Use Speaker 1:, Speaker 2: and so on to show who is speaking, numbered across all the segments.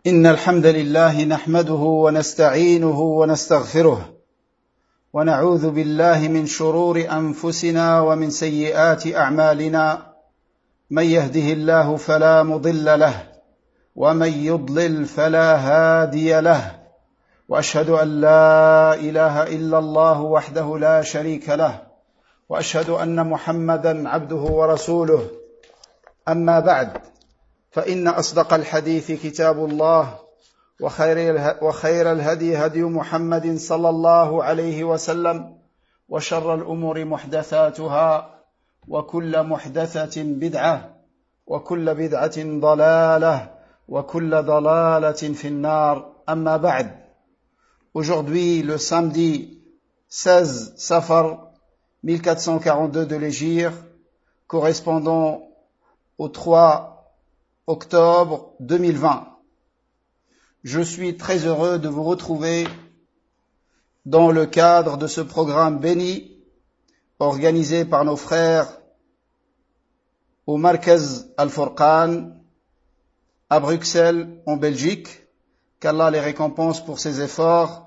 Speaker 1: إن الحمد لله نحمده ونستعينه ونستغفره ونعوذ بالله من شرور أنفسنا ومن سيئات أعمالنا من يهده الله فلا مضل له ومن يضلل فلا هادي له وأشهد أن لا إله إلا الله وحده لا شريك له وأشهد أن محمدًا عبده ورسوله أما بعد فإن أصدق الحديث كتاب الله وخير الهدي هدي محمد صلى الله عليه وسلم وشر الأمور محدثاتها وكل محدثة بدعة وكل بدعة ضلالة وكل ضلالة في النار أما بعد. Aujourd'hui, le samedi 16 Safar 1442 de l'Hégire, correspondant au 3 octobre 2020. Je suis très heureux de vous retrouver dans le cadre de ce programme béni organisé par nos frères au Markaz Al-Furqan à Bruxelles, en Belgique. Qu'Allah les récompense pour ses efforts.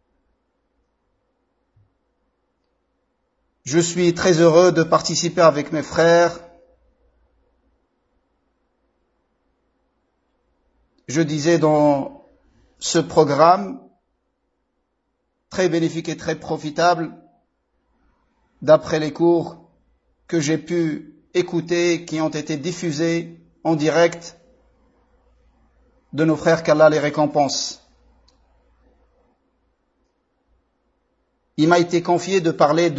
Speaker 1: Je suis très heureux de participer avec mes frères. Je disais dans ce programme très bénéfique et très profitable, d'après les cours que j'ai pu écouter, qui ont été diffusés en direct de nos frères, qu'Allah les récompense. Il m'a été confié de parler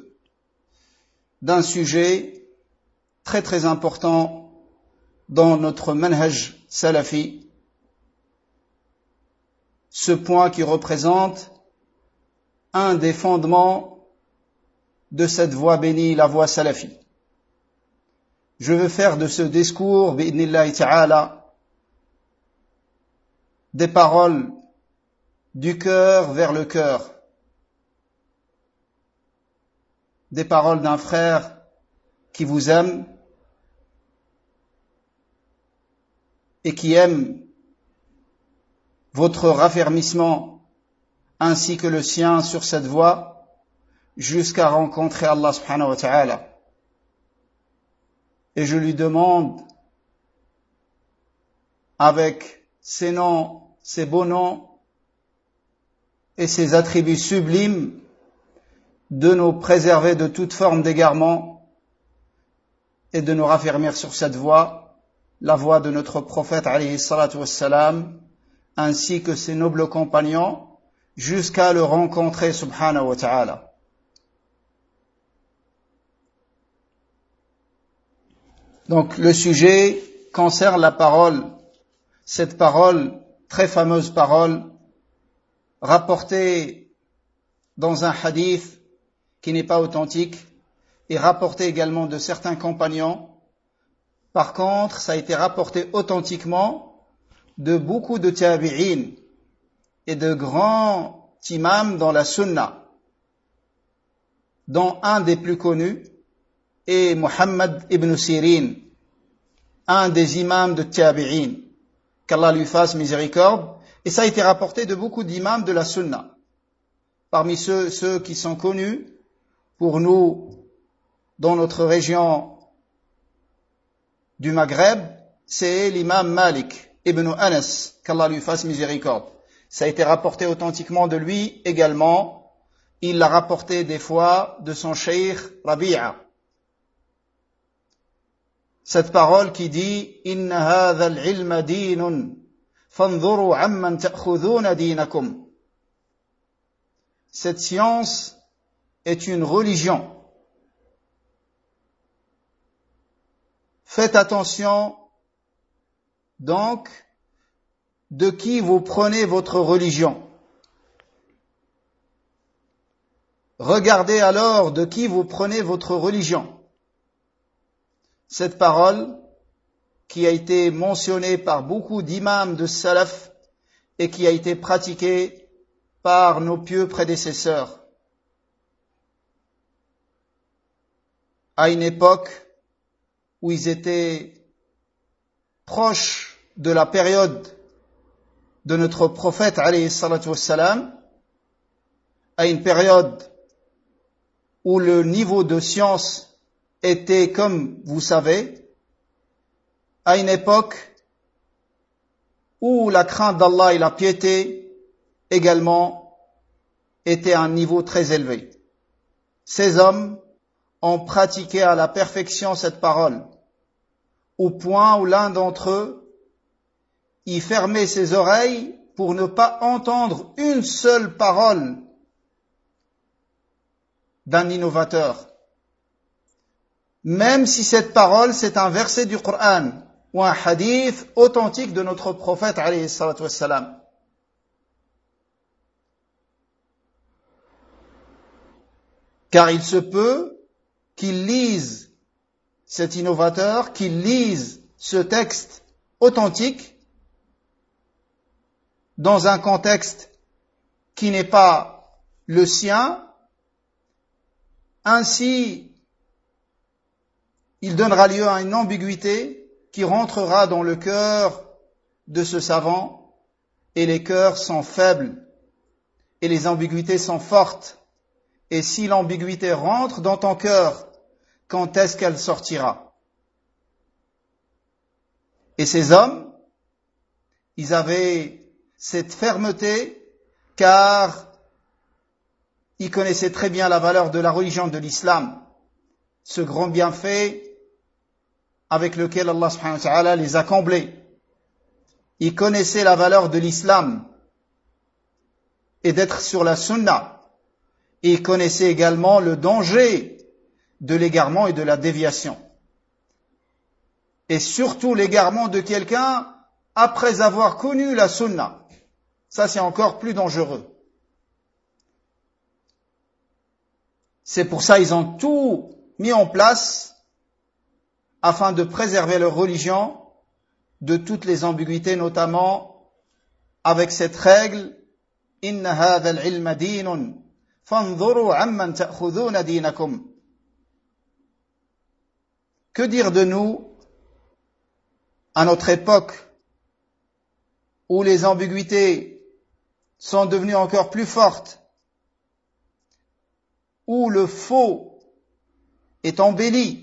Speaker 1: d'un sujet très très important dans notre manhaj salafi, ce point qui représente un des fondements de cette voie bénie, la voie salafi. Je veux faire de ce discours, bi'idhnillahi ta'ala, des paroles du cœur vers le cœur, des paroles d'un frère qui vous aime et qui aime votre raffermissement ainsi que le sien sur cette voie jusqu'à rencontrer Allah subhanahu wa ta'ala. Et je lui demande, avec ses noms, ses beaux noms et ses attributs sublimes, de nous préserver de toute forme d'égarement et de nous raffermir sur cette voie, la voie de notre prophète alayhi salatu wassalam, ainsi que ses nobles compagnons, jusqu'à le rencontrer subhanahu wa ta'ala. Donc le sujet concerne la parole, cette parole, très fameuse parole, rapportée dans un hadith qui n'est pas authentique, et rapportée également de certains compagnons. Par contre, ça a été rapporté authentiquement de beaucoup de tabi'in et de grands imams dans la sunna, dont un des plus connus est Muhammad ibn Sirin, un des imams de tabi'in, qu'Allah lui fasse miséricorde, et ça a été rapporté de beaucoup d'imams de la sunna. Parmi ceux qui sont connus pour nous dans notre région du Maghreb, c'est l'imam Malik ibn Anas, qu'Allah lui fasse miséricorde. Ça a été rapporté authentiquement de lui également. Il l'a rapporté des fois de son cheikh Rabi'a. Cette parole qui dit « Inna hadha al-ilma dinun, fanzuru amman ta'khudhuna dinakum » Cette science est une religion. Faites attention donc de qui vous prenez votre religion. Regardez alors de qui vous prenez votre religion. Cette parole qui a été mentionnée par beaucoup d'imams de salaf et qui a été pratiquée par nos pieux prédécesseurs. À une époque où ils étaient proches de la période de notre prophète alayhi salatu wassalam, à une période où le niveau de science était, comme vous savez, à une époque où la crainte d'Allah et la piété également étaient à un niveau très élevé. Ces hommes ont pratiqué à la perfection cette parole, au point où l'un d'entre eux y fermait ses oreilles pour ne pas entendre une seule parole d'un innovateur, même si cette parole c'est un verset du Coran ou un hadith authentique de notre prophète alayhi salatu wassalam. Car il se peut qu'il lise cet innovateur, qu'il lise ce texte authentique dans un contexte qui n'est pas le sien. Ainsi, il donnera lieu à une ambiguïté qui rentrera dans le cœur de ce savant, et les cœurs sont faibles, et les ambiguïtés sont fortes. Et si l'ambiguïté rentre dans ton cœur, quand est-ce qu'elle sortira? Et ces hommes, ils avaient cette fermeté, car ils connaissaient très bien la valeur de la religion de l'islam, ce grand bienfait avec lequel Allah subhanahu wa ta'ala les a comblés. Ils connaissaient la valeur de l'islam et d'être sur la sunna. Et ils connaissaient également le danger de l'égarement et de la déviation. Et surtout l'égarement de quelqu'un après avoir connu la sunna. Ça, c'est encore plus dangereux. C'est pour ça qu'ils ont tout mis en place afin de préserver leur religion de toutes les ambiguïtés, notamment avec cette règle « Inna hadha al-ilma dinun, fanzuru amman ta'khudhuna dinakum » Que dire de nous à notre époque où les ambiguïtés sont devenues encore plus fortes, où le faux est embelli,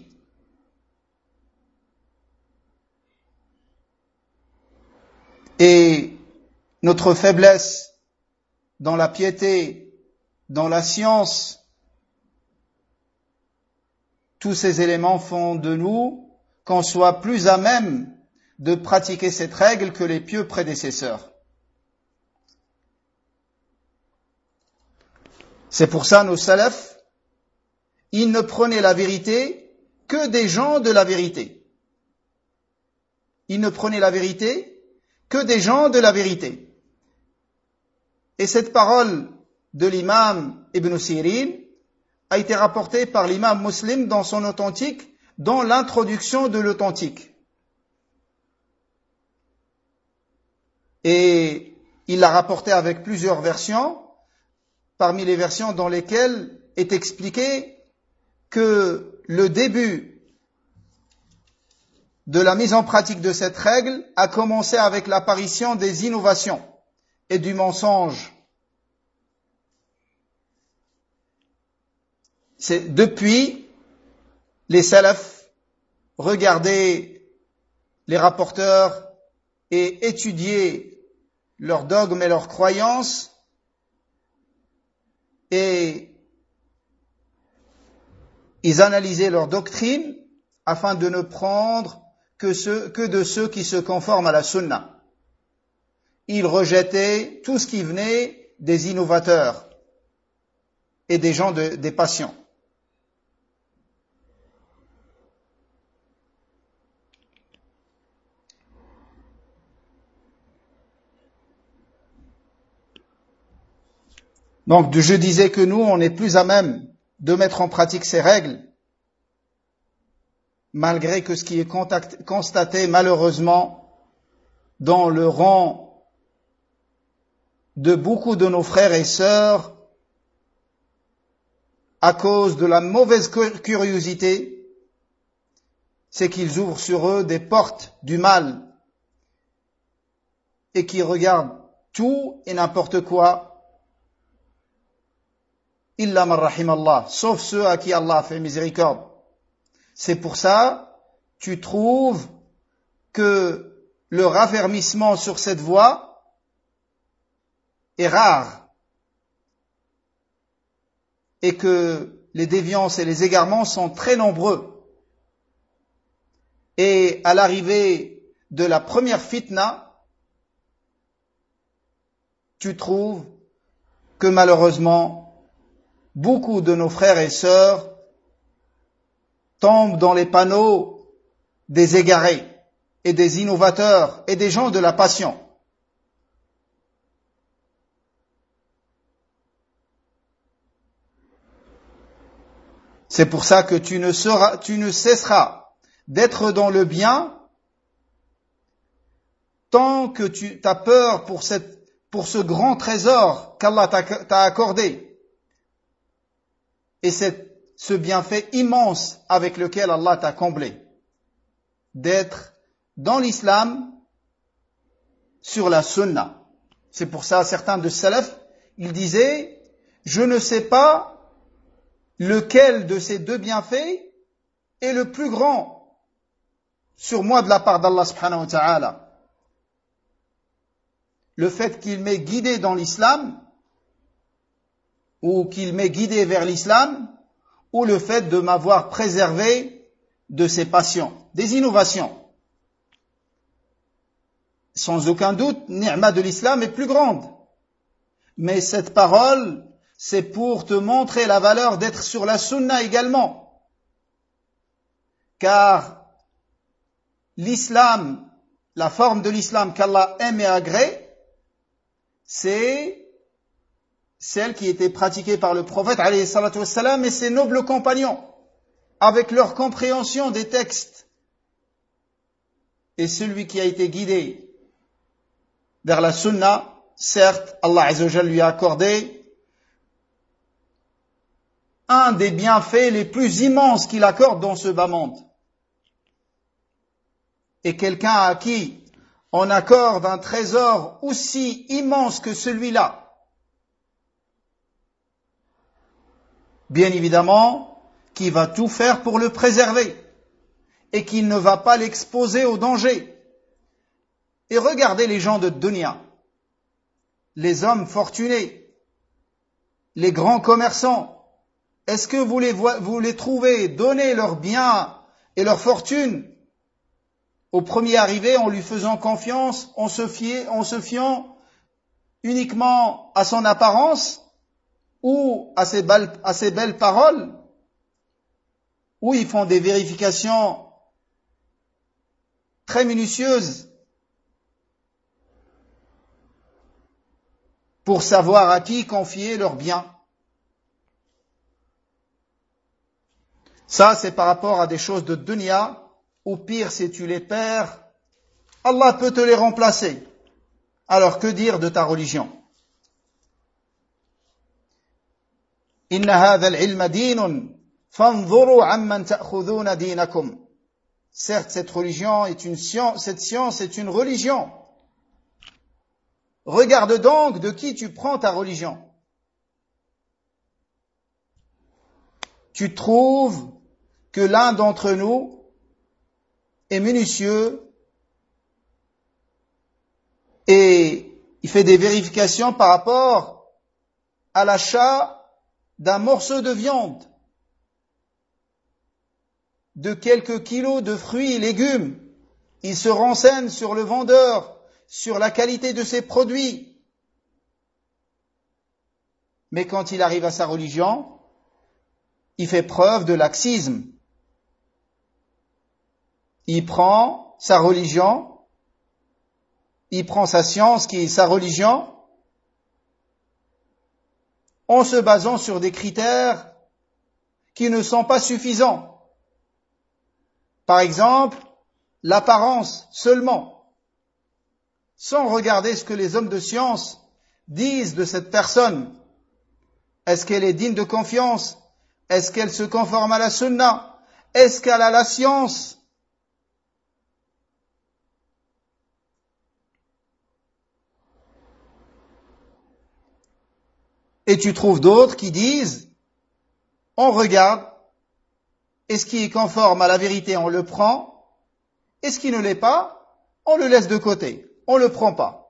Speaker 1: et notre faiblesse dans la piété, dans la science, tous ces éléments font de nous qu'on soit plus à même de pratiquer cette règle que les pieux prédécesseurs. C'est pour ça nos salafs, ils ne prenaient la vérité que des gens de la vérité. Ils ne prenaient la vérité que des gens de la vérité. Et cette parole de l'imam Ibn Sirin a été rapportée par l'imam Muslim dans son authentique, dans l'introduction de l'authentique. Et il l'a rapporté avec plusieurs versions, parmi les versions dans lesquelles est expliqué que le début de la mise en pratique de cette règle a commencé avec l'apparition des innovations et du mensonge. C'est depuis les salafs regardaient les rapporteurs et étudiaient leurs dogmes et leurs croyances, et ils analysaient leur doctrine afin de ne prendre que de ceux qui se conforment à la sunna. Ils rejetaient tout ce qui venait des innovateurs et des gens des passions. Donc, je disais que nous, on est plus à même de mettre en pratique ces règles, malgré que ce qui est constaté malheureusement dans le rang de beaucoup de nos frères et sœurs, à cause de la mauvaise curiosité, c'est qu'ils ouvrent sur eux des portes du mal et qu'ils regardent tout et n'importe quoi, illa man rahim Allah, sauf ceux à qui Allah a fait miséricorde. C'est pour ça, tu trouves que le raffermissement sur cette voie est rare et que les déviances et les égarements sont très nombreux. Et à l'arrivée de la première fitna, tu trouves que malheureusement, beaucoup de nos frères et sœurs tombent dans les panneaux des égarés et des innovateurs et des gens de la passion. C'est pour ça que tu ne cesseras d'être dans le bien tant que tu as peur pour ce grand trésor qu'Allah t'a accordé et ce bienfait immense avec lequel Allah t'a comblé, d'être dans l'islam sur la sunna. C'est pour ça certains de salaf, ils disaient, je ne sais pas lequel de ces deux bienfaits est le plus grand sur moi de la part d'Allah subhanahu wa ta'ala. Le fait qu'il m'ait guidé dans l'islam, ou qu'il m'ait guidé vers l'islam, ou le fait de m'avoir préservé de ses passions, des innovations. Sans aucun doute, ni'ma de l'islam est plus grande. Mais cette parole, c'est pour te montrer la valeur d'être sur la sunna également. Car l'islam, la forme de l'islam qu'Allah aime et agrée, c'est celle qui était pratiquée par le prophète alayhi salatu wassalam et ses nobles compagnons, avec leur compréhension des textes. Et celui qui a été guidé vers la sunna, certes, Allah azza wa jalla lui a accordé un des bienfaits les plus immenses qu'il accorde dans ce bas monde. Et quelqu'un à qui on accorde un trésor aussi immense que celui-là, bien évidemment, qui va tout faire pour le préserver et qui ne va pas l'exposer au danger. Et regardez les gens de dunya, les hommes fortunés, les grands commerçants. Est-ce que vous les trouvez donner leurs biens et leur fortune au premier arrivé en lui faisant confiance, en se fiant uniquement à son apparence ou à ses belles paroles, où ils font des vérifications très minutieuses pour savoir à qui confier leurs biens. Ça, c'est par rapport à des choses de dunya, ou pire, si tu les perds, Allah peut te les remplacer. Alors, que dire de ta religion? Inna hadha al-ilma dinun, fanzuru amman ta'khudhuna dinakum. Certes, cette religion est une science, cette science est une religion. Regarde donc de qui tu prends ta religion. Tu trouves que l'un d'entre nous est minutieux et il fait des vérifications par rapport à l'achat d'un morceau de viande, de quelques kilos de fruits et légumes. Il se renseigne sur le vendeur, sur la qualité de ses produits. Mais quand il arrive à sa religion, il fait preuve de laxisme. Il prend sa religion, il prend sa science qui est sa religion, en se basant sur des critères qui ne sont pas suffisants. Par exemple, l'apparence seulement, sans regarder ce que les hommes de science disent de cette personne. Est-ce qu'elle est digne de confiance? Est-ce qu'elle se conforme à la sunna? Est-ce qu'elle a la science? Et tu trouves d'autres qui disent, on regarde, et ce qui est conforme à la vérité, on le prend, et ce qui ne l'est pas, on le laisse de côté, on le prend pas.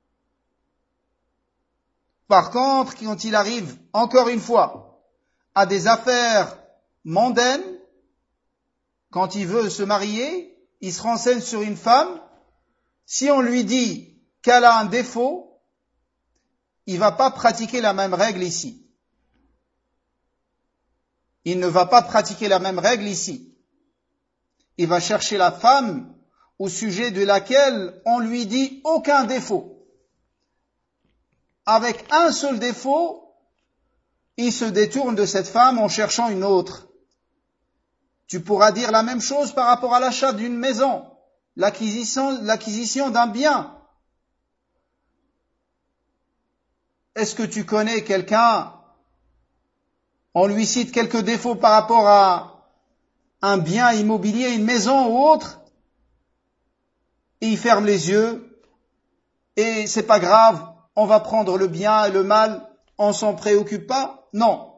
Speaker 1: Par contre, quand il arrive, encore une fois, à des affaires mondaines, quand il veut se marier, il se renseigne sur une femme, si on lui dit qu'elle a un défaut, il ne va pas pratiquer la même règle ici. Il ne va pas pratiquer la même règle ici. Il va chercher la femme au sujet de laquelle on lui dit aucun défaut. Avec un seul défaut, il se détourne de cette femme en cherchant une autre. Tu pourras dire la même chose par rapport à l'achat d'une maison, l'acquisition d'un bien. Est-ce que tu connais quelqu'un, on lui cite quelques défauts par rapport à un bien immobilier, une maison ou autre, et il ferme les yeux, et c'est pas grave, on va prendre le bien et le mal, on s'en préoccupe pas? Non.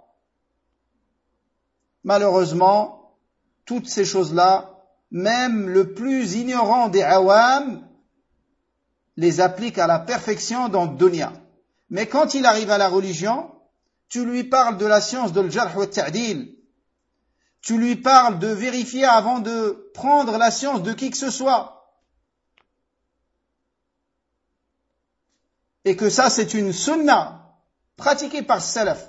Speaker 1: Malheureusement, toutes ces choses-là, même le plus ignorant des awam, les applique à la perfection dans le dunya. Mais quand il arrive à la religion, tu lui parles de la science de l'jarh wa ta'dil, tu lui parles de vérifier avant de prendre la science de qui que ce soit. Et que ça, c'est une sunna pratiquée par salaf.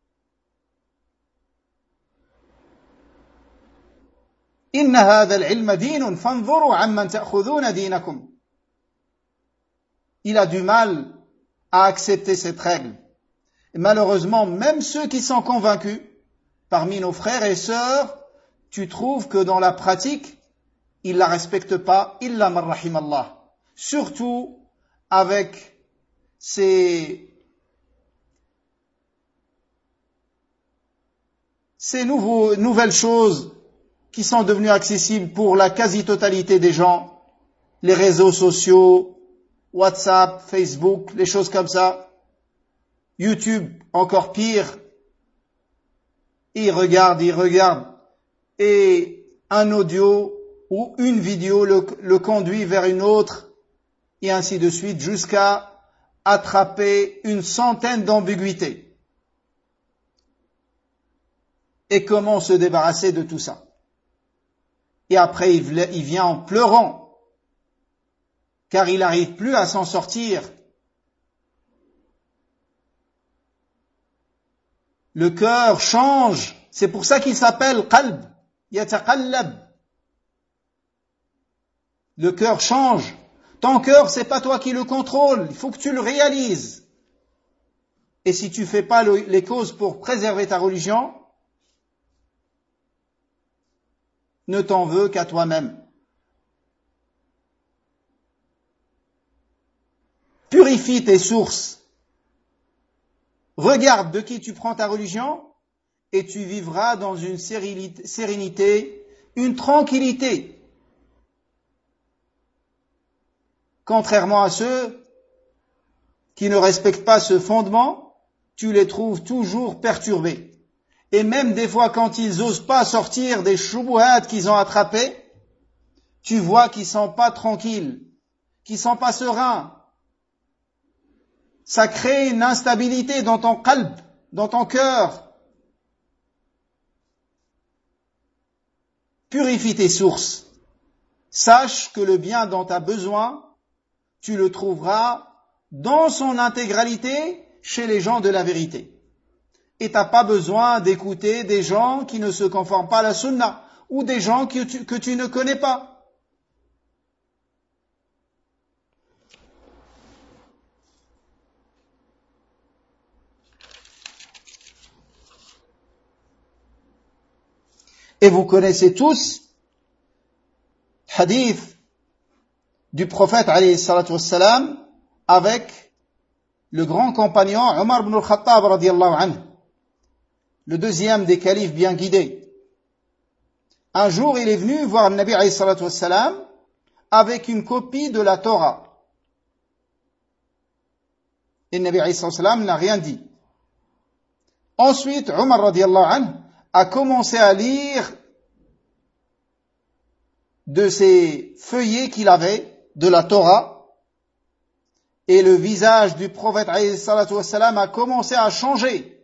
Speaker 1: إن هذا العلم دين فانظروا عمن تأخذون دينكم. Il a du mal à accepter cette règle. Et malheureusement, même ceux qui sont convaincus, parmi nos frères et sœurs, tu trouves que dans la pratique, ils la respectent pas, illa man rahim Allah. Surtout avec ces nouvelles choses qui sont devenues accessibles pour la quasi-totalité des gens, les réseaux sociaux, WhatsApp, Facebook, les choses comme ça, YouTube, encore pire, ils regardent, et un audio ou une vidéo le conduit vers une autre, et ainsi de suite, jusqu'à attraper une centaine d'ambiguïtés. Et comment se débarrasser de tout ça? Et après, il vient en pleurant, car il n'arrive plus à s'en sortir. Le cœur change, c'est pour ça qu'il s'appelle qalb, yataqallab. Le cœur change. Ton cœur, c'est pas toi qui le contrôle, il faut que tu le réalises. Et si tu fais pas les causes pour préserver ta religion, ne t'en veux qu'à toi-même. Purifie tes sources. Regarde de qui tu prends ta religion et tu vivras dans une sérénité, une tranquillité. Contrairement à ceux qui ne respectent pas ce fondement, tu les trouves toujours perturbés. Et même des fois, quand ils osent pas sortir des shubuhat qu'ils ont attrapés, tu vois qu'ils sont pas tranquilles, qu'ils sont pas sereins. Ça crée une instabilité dans ton qalb, dans ton cœur. Purifie tes sources. Sache que le bien dont tu as besoin, tu le trouveras dans son intégralité chez les gens de la vérité. Et tu n'as pas besoin d'écouter des gens qui ne se conforment pas à la sunna ou des gens que tu ne connais pas. Et vous connaissez tous hadith du prophète alayhi salatu wassalam avec le grand compagnon Omar ibn al-Khattab radiyallahu anhu, le deuxième des califes bien guidés. Un jour, il est venu voir le Nabi alayhi salatu wassalam avec une copie de la Torah. Et le Nabi alayhi salatu wassalam n'a rien dit. Ensuite, Omar radiallahu anhu a commencé à lire de ces feuillets qu'il avait de la Torah, et le visage du prophète alayhi salatu wassalam a commencé à changer.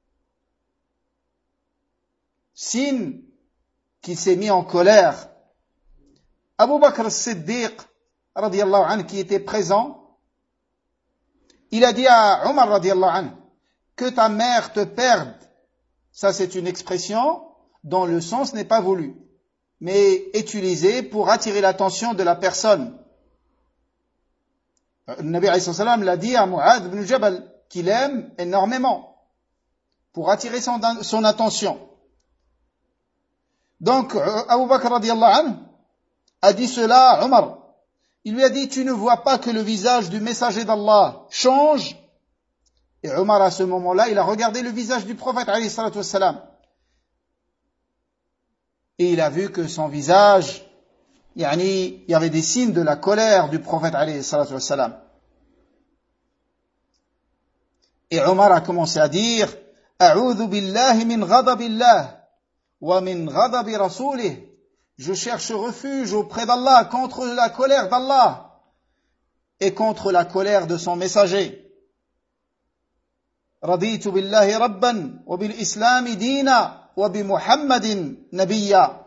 Speaker 1: Signe qu'il s'est mis en colère. Abu Bakr as-Siddiq radiallahu anhu, qui était présent, il a dit à Omar radiallahu anhu, que ta mère te perde. Ça, c'est une expression dont le sens n'est pas voulu, mais utilisée pour attirer l'attention de la personne. Le Nabi alayhi salam l'a dit à Mu'adh ibn Jabal, qu'il aime énormément, pour attirer son attention. Donc, Abu Bakr radiallahu anhu a dit cela à Omar. Il lui a dit, tu ne vois pas que le visage du messager d'Allah change? Et Omar, à ce moment-là, il a regardé le visage du prophète, alayhi salatu wassalam. Et il a vu que son visage, il y avait des signes de la colère du prophète, alayhi salatu wassalam. Et Omar a commencé à dire, A'udhu billahi min ghadabillah, wa min ghadabi rasulih. Je cherche refuge auprès d'Allah contre la colère d'Allah et contre la colère de son messager. رضيت بالله ربا وبالإسلام دينا وبمحمد نبيا.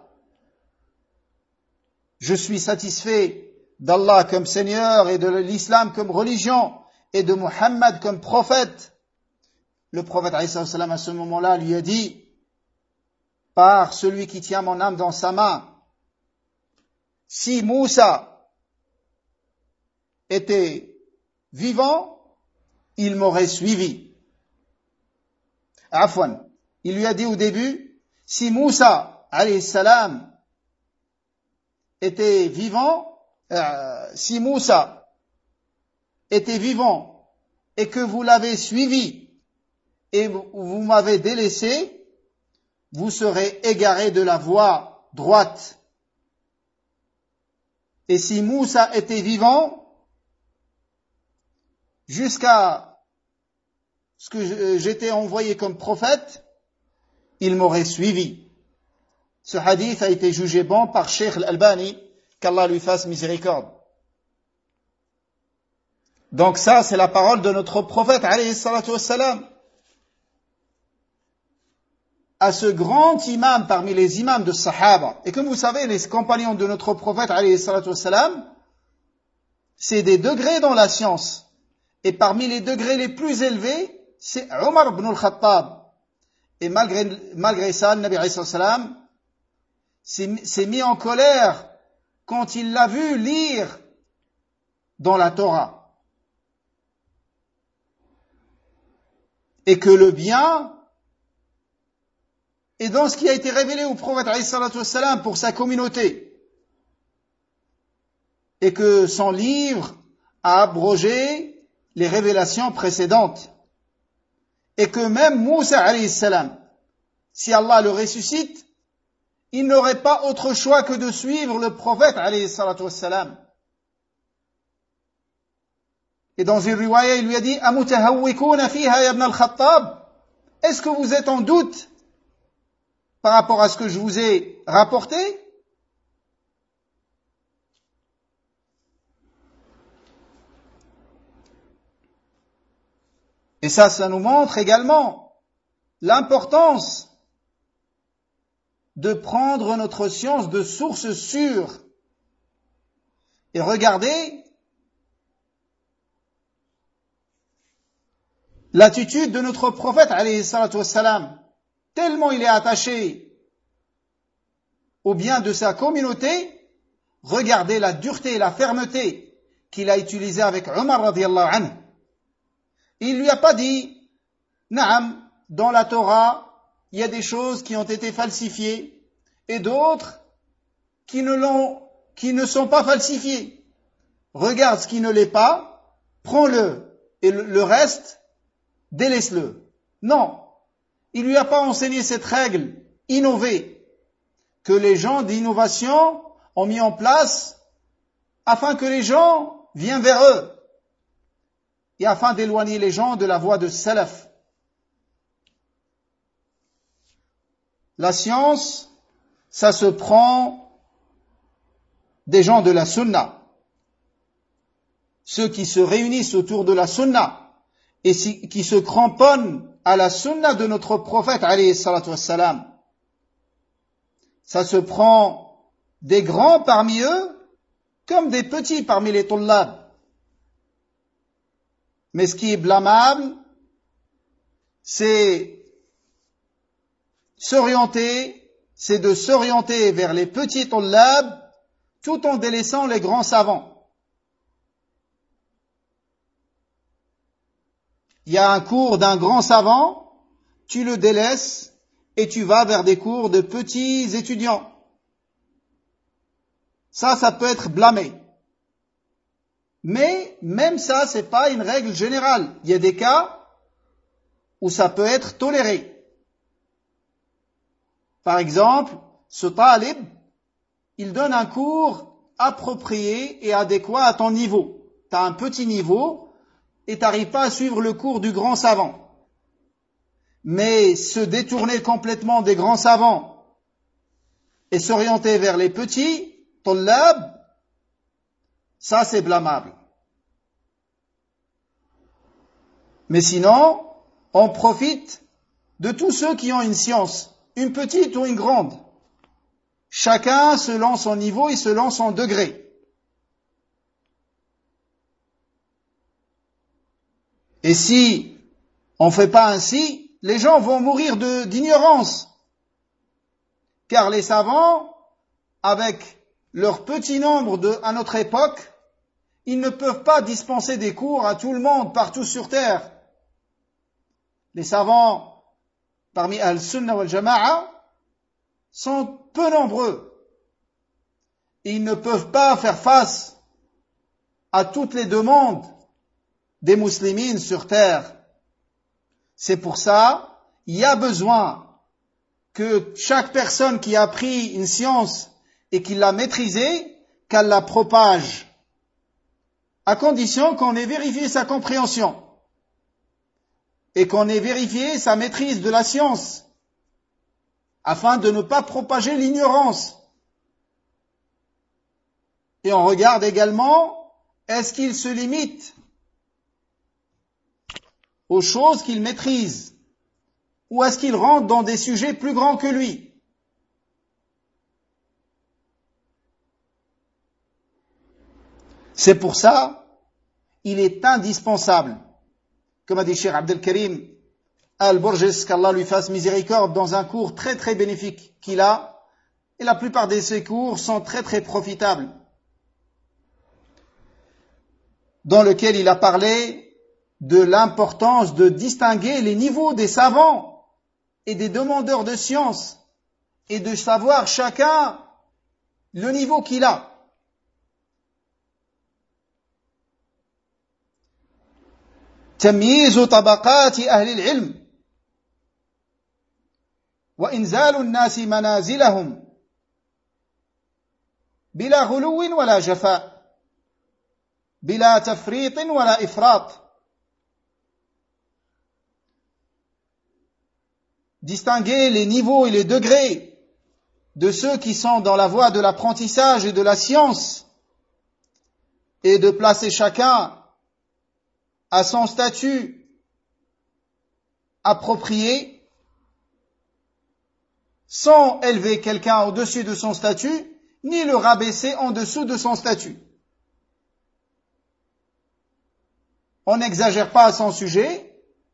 Speaker 1: Je suis satisfait d'Allah comme Seigneur et de l'Islam comme religion et de Muhammad comme prophète. Le prophète alayhi salam à ce moment-là lui a dit, par celui qui tient mon âme dans sa main, si Moussa était vivant, il m'aurait suivi. Afwan, il lui a dit au début, si Moussa alayhi salam était vivant, si Moussa était vivant et que vous l'avez suivi et vous m'avez délaissé, vous serez égarés de la voie droite. Et si Moussa était vivant, jusqu'à ce que j'étais envoyé comme prophète, il m'aurait suivi. Ce hadith a été jugé bon par Cheikh Al-Albani, qu'Allah lui fasse miséricorde. Donc ça, c'est la parole de notre prophète, alayhi salatu wassalam, à ce grand imam parmi les imams de Sahaba. Et comme vous savez, les compagnons de notre prophète, alayhi salatu wassalam, c'est des degrés dans la science. Et parmi les degrés les plus élevés, c'est Omar ibn al-Khattab. Et malgré ça, le Nabi alayhi salam s'est mis en colère quand il l'a vu lire dans la Torah. Et que le bien est dans ce qui a été révélé au prophète alayhi salatu wassalam pour sa communauté. Et que son livre a abrogé les révélations précédentes. Et que même Moussa alayhi salam, si Allah le ressuscite, il n'aurait pas autre choix que de suivre le prophète alayhi salatu wassalam. Et dans une riwaya, il lui a dit, Amutahawwikuna fiha ya ibn al-Khattab? Est-ce que vous êtes en doute par rapport à ce que je vous ai rapporté? Et ça nous montre également l'importance de prendre notre science de sources sûres. Et regardez l'attitude de notre prophète, alayhi salatu wassalam. Tellement il est attaché au bien de sa communauté, regardez la dureté et la fermeté qu'il a utilisée avec Omar radiallahu anhu. Il lui a pas dit, Naam, dans la Torah, il y a des choses qui ont été falsifiées et d'autres qui ne sont pas falsifiées. Regarde ce qui ne l'est pas, prends-le et le reste, délaisse-le. Non, il lui a pas enseigné cette règle innovée que les gens d'innovation ont mis en place afin que les gens viennent vers eux et afin d'éloigner les gens de la voie de salaf. La science, ça se prend des gens de la sunna, ceux qui se réunissent autour de la sunna et qui se cramponnent à la sunna de notre prophète alayhi salatu wassalam. Ça se prend des grands parmi eux comme des petits parmi les tullab. Mais ce qui est blâmable, c'est de s'orienter vers les petits tullab tout en délaissant les grands savants. Il y a un cours d'un grand savant, tu le délaisses et tu vas vers des cours de petits étudiants. Ça peut être blâmé. Mais même ça, c'est pas une règle générale. Il y a des cas où ça peut être toléré. Par exemple, ce talib, il donne un cours approprié et adéquat à ton niveau. Tu as un petit niveau et tu n'arrives pas à suivre le cours du grand savant. Mais se détourner complètement des grands savants et s'orienter vers les petits, tullab, ça c'est blâmable. Mais sinon, on profite de tous ceux qui ont une science, une petite ou une grande. Chacun selon son niveau et selon son degré. Et si on ne fait pas ainsi, les gens vont mourir d'ignorance. Car les savants, avec leur petit nombre à notre époque, ils ne peuvent pas dispenser des cours à tout le monde, partout sur terre. Les savants, parmi Al-Sunnah wal-Jama'a, sont peu nombreux. Ils ne peuvent pas faire face à toutes les demandes des muslimines sur terre. C'est pour ça, il y a besoin que chaque personne qui a appris une science et qui l'a maîtrisée, qu'elle la propage, à condition qu'on ait vérifié sa compréhension et qu'on ait vérifié sa maîtrise de la science, afin de ne pas propager l'ignorance. Et on regarde également, est-ce qu'il se limite aux choses qu'il maîtrise, ou est-ce qu'il rentre dans des sujets plus grands que lui? C'est pour ça, il est indispensable, comme a dit Cheikh Abdel Karim Al-Borges, qu'Allah lui fasse miséricorde, dans un cours très très bénéfique qu'il a, et la plupart de ces cours sont très très profitables, dans lequel il a parlé de l'importance de distinguer les niveaux des savants et des demandeurs de science, et de savoir chacun le niveau qu'il a. تمييز طبقات أهل العلم وإنزال الناس منازلهم بلا غلو ولا جفاء بلا تفريط ولا إفراط. Distinguer les niveaux et les degrés de ceux qui sont dans la voie de l'apprentissage et de la science, et de placer chacun à son statut approprié, sans élever quelqu'un au-dessus de son statut, ni le rabaisser en dessous de son statut. On n'exagère pas à son sujet,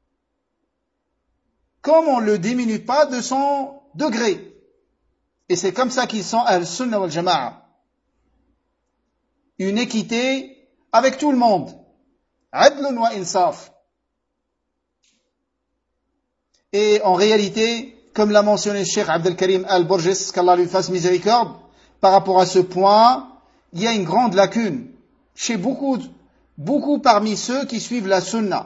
Speaker 1: comme on ne le diminue pas de son degré. Et c'est comme ça qu'ils sont Al-Sunnah wal-Jama'a. Une équité avec tout le monde. Adlun wa insaf. Et en réalité, comme l'a mentionné Cheikh Abdel Karim Al-Borges, qu'Allah lui fasse miséricorde, par rapport à ce point, il y a une grande lacune chez beaucoup parmi ceux qui suivent la Sunna,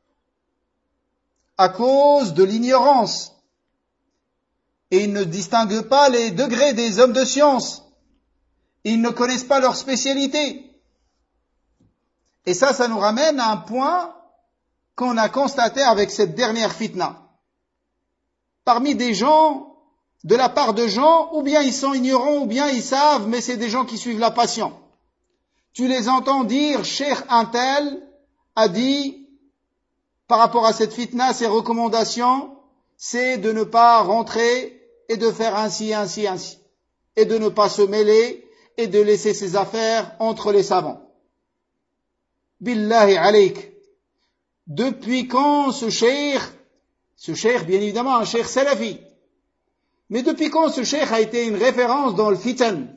Speaker 1: à cause de l'ignorance. Et ils ne distinguent pas les degrés des hommes de science. Ils ne connaissent pas leur spécialité. Et ça nous ramène à un point qu'on a constaté avec cette dernière fitna. Parmi des gens de la part de gens, ou bien ils sont ignorants, ou bien ils savent, mais c'est des gens qui suivent la passion. Tu les entends dire, Cheikh Untel a dit, par rapport à cette fitna, ses recommandations, c'est de ne pas rentrer et de faire ainsi, ainsi, ainsi. Et de ne pas se mêler et de laisser ses affaires entre les savants. Billahi alayk. Depuis quand ce cheikh, bien évidemment, un cheikh salafi, mais depuis quand ce cheikh a été une référence dans le fitan?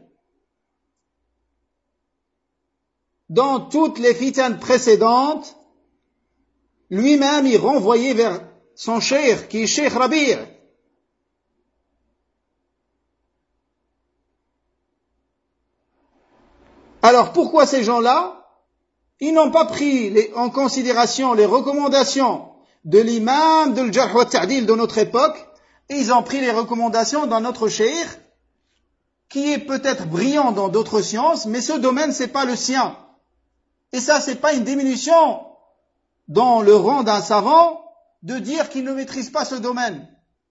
Speaker 1: Dans toutes les fitans précédentes, lui-même il renvoyait vers son cheikh, qui est Cheikh Rabi'. Alors pourquoi ces gens-là, ils n'ont pas pris en considération les recommandations de l'imam de l'Jarh wa Ta'dil de notre époque, et ils ont pris les recommandations d'un autre cheikh, qui est peut-être brillant dans d'autres sciences, mais ce domaine c'est pas le sien. Et ça c'est pas une diminution dans le rang d'un savant de dire qu'il ne maîtrise pas ce domaine.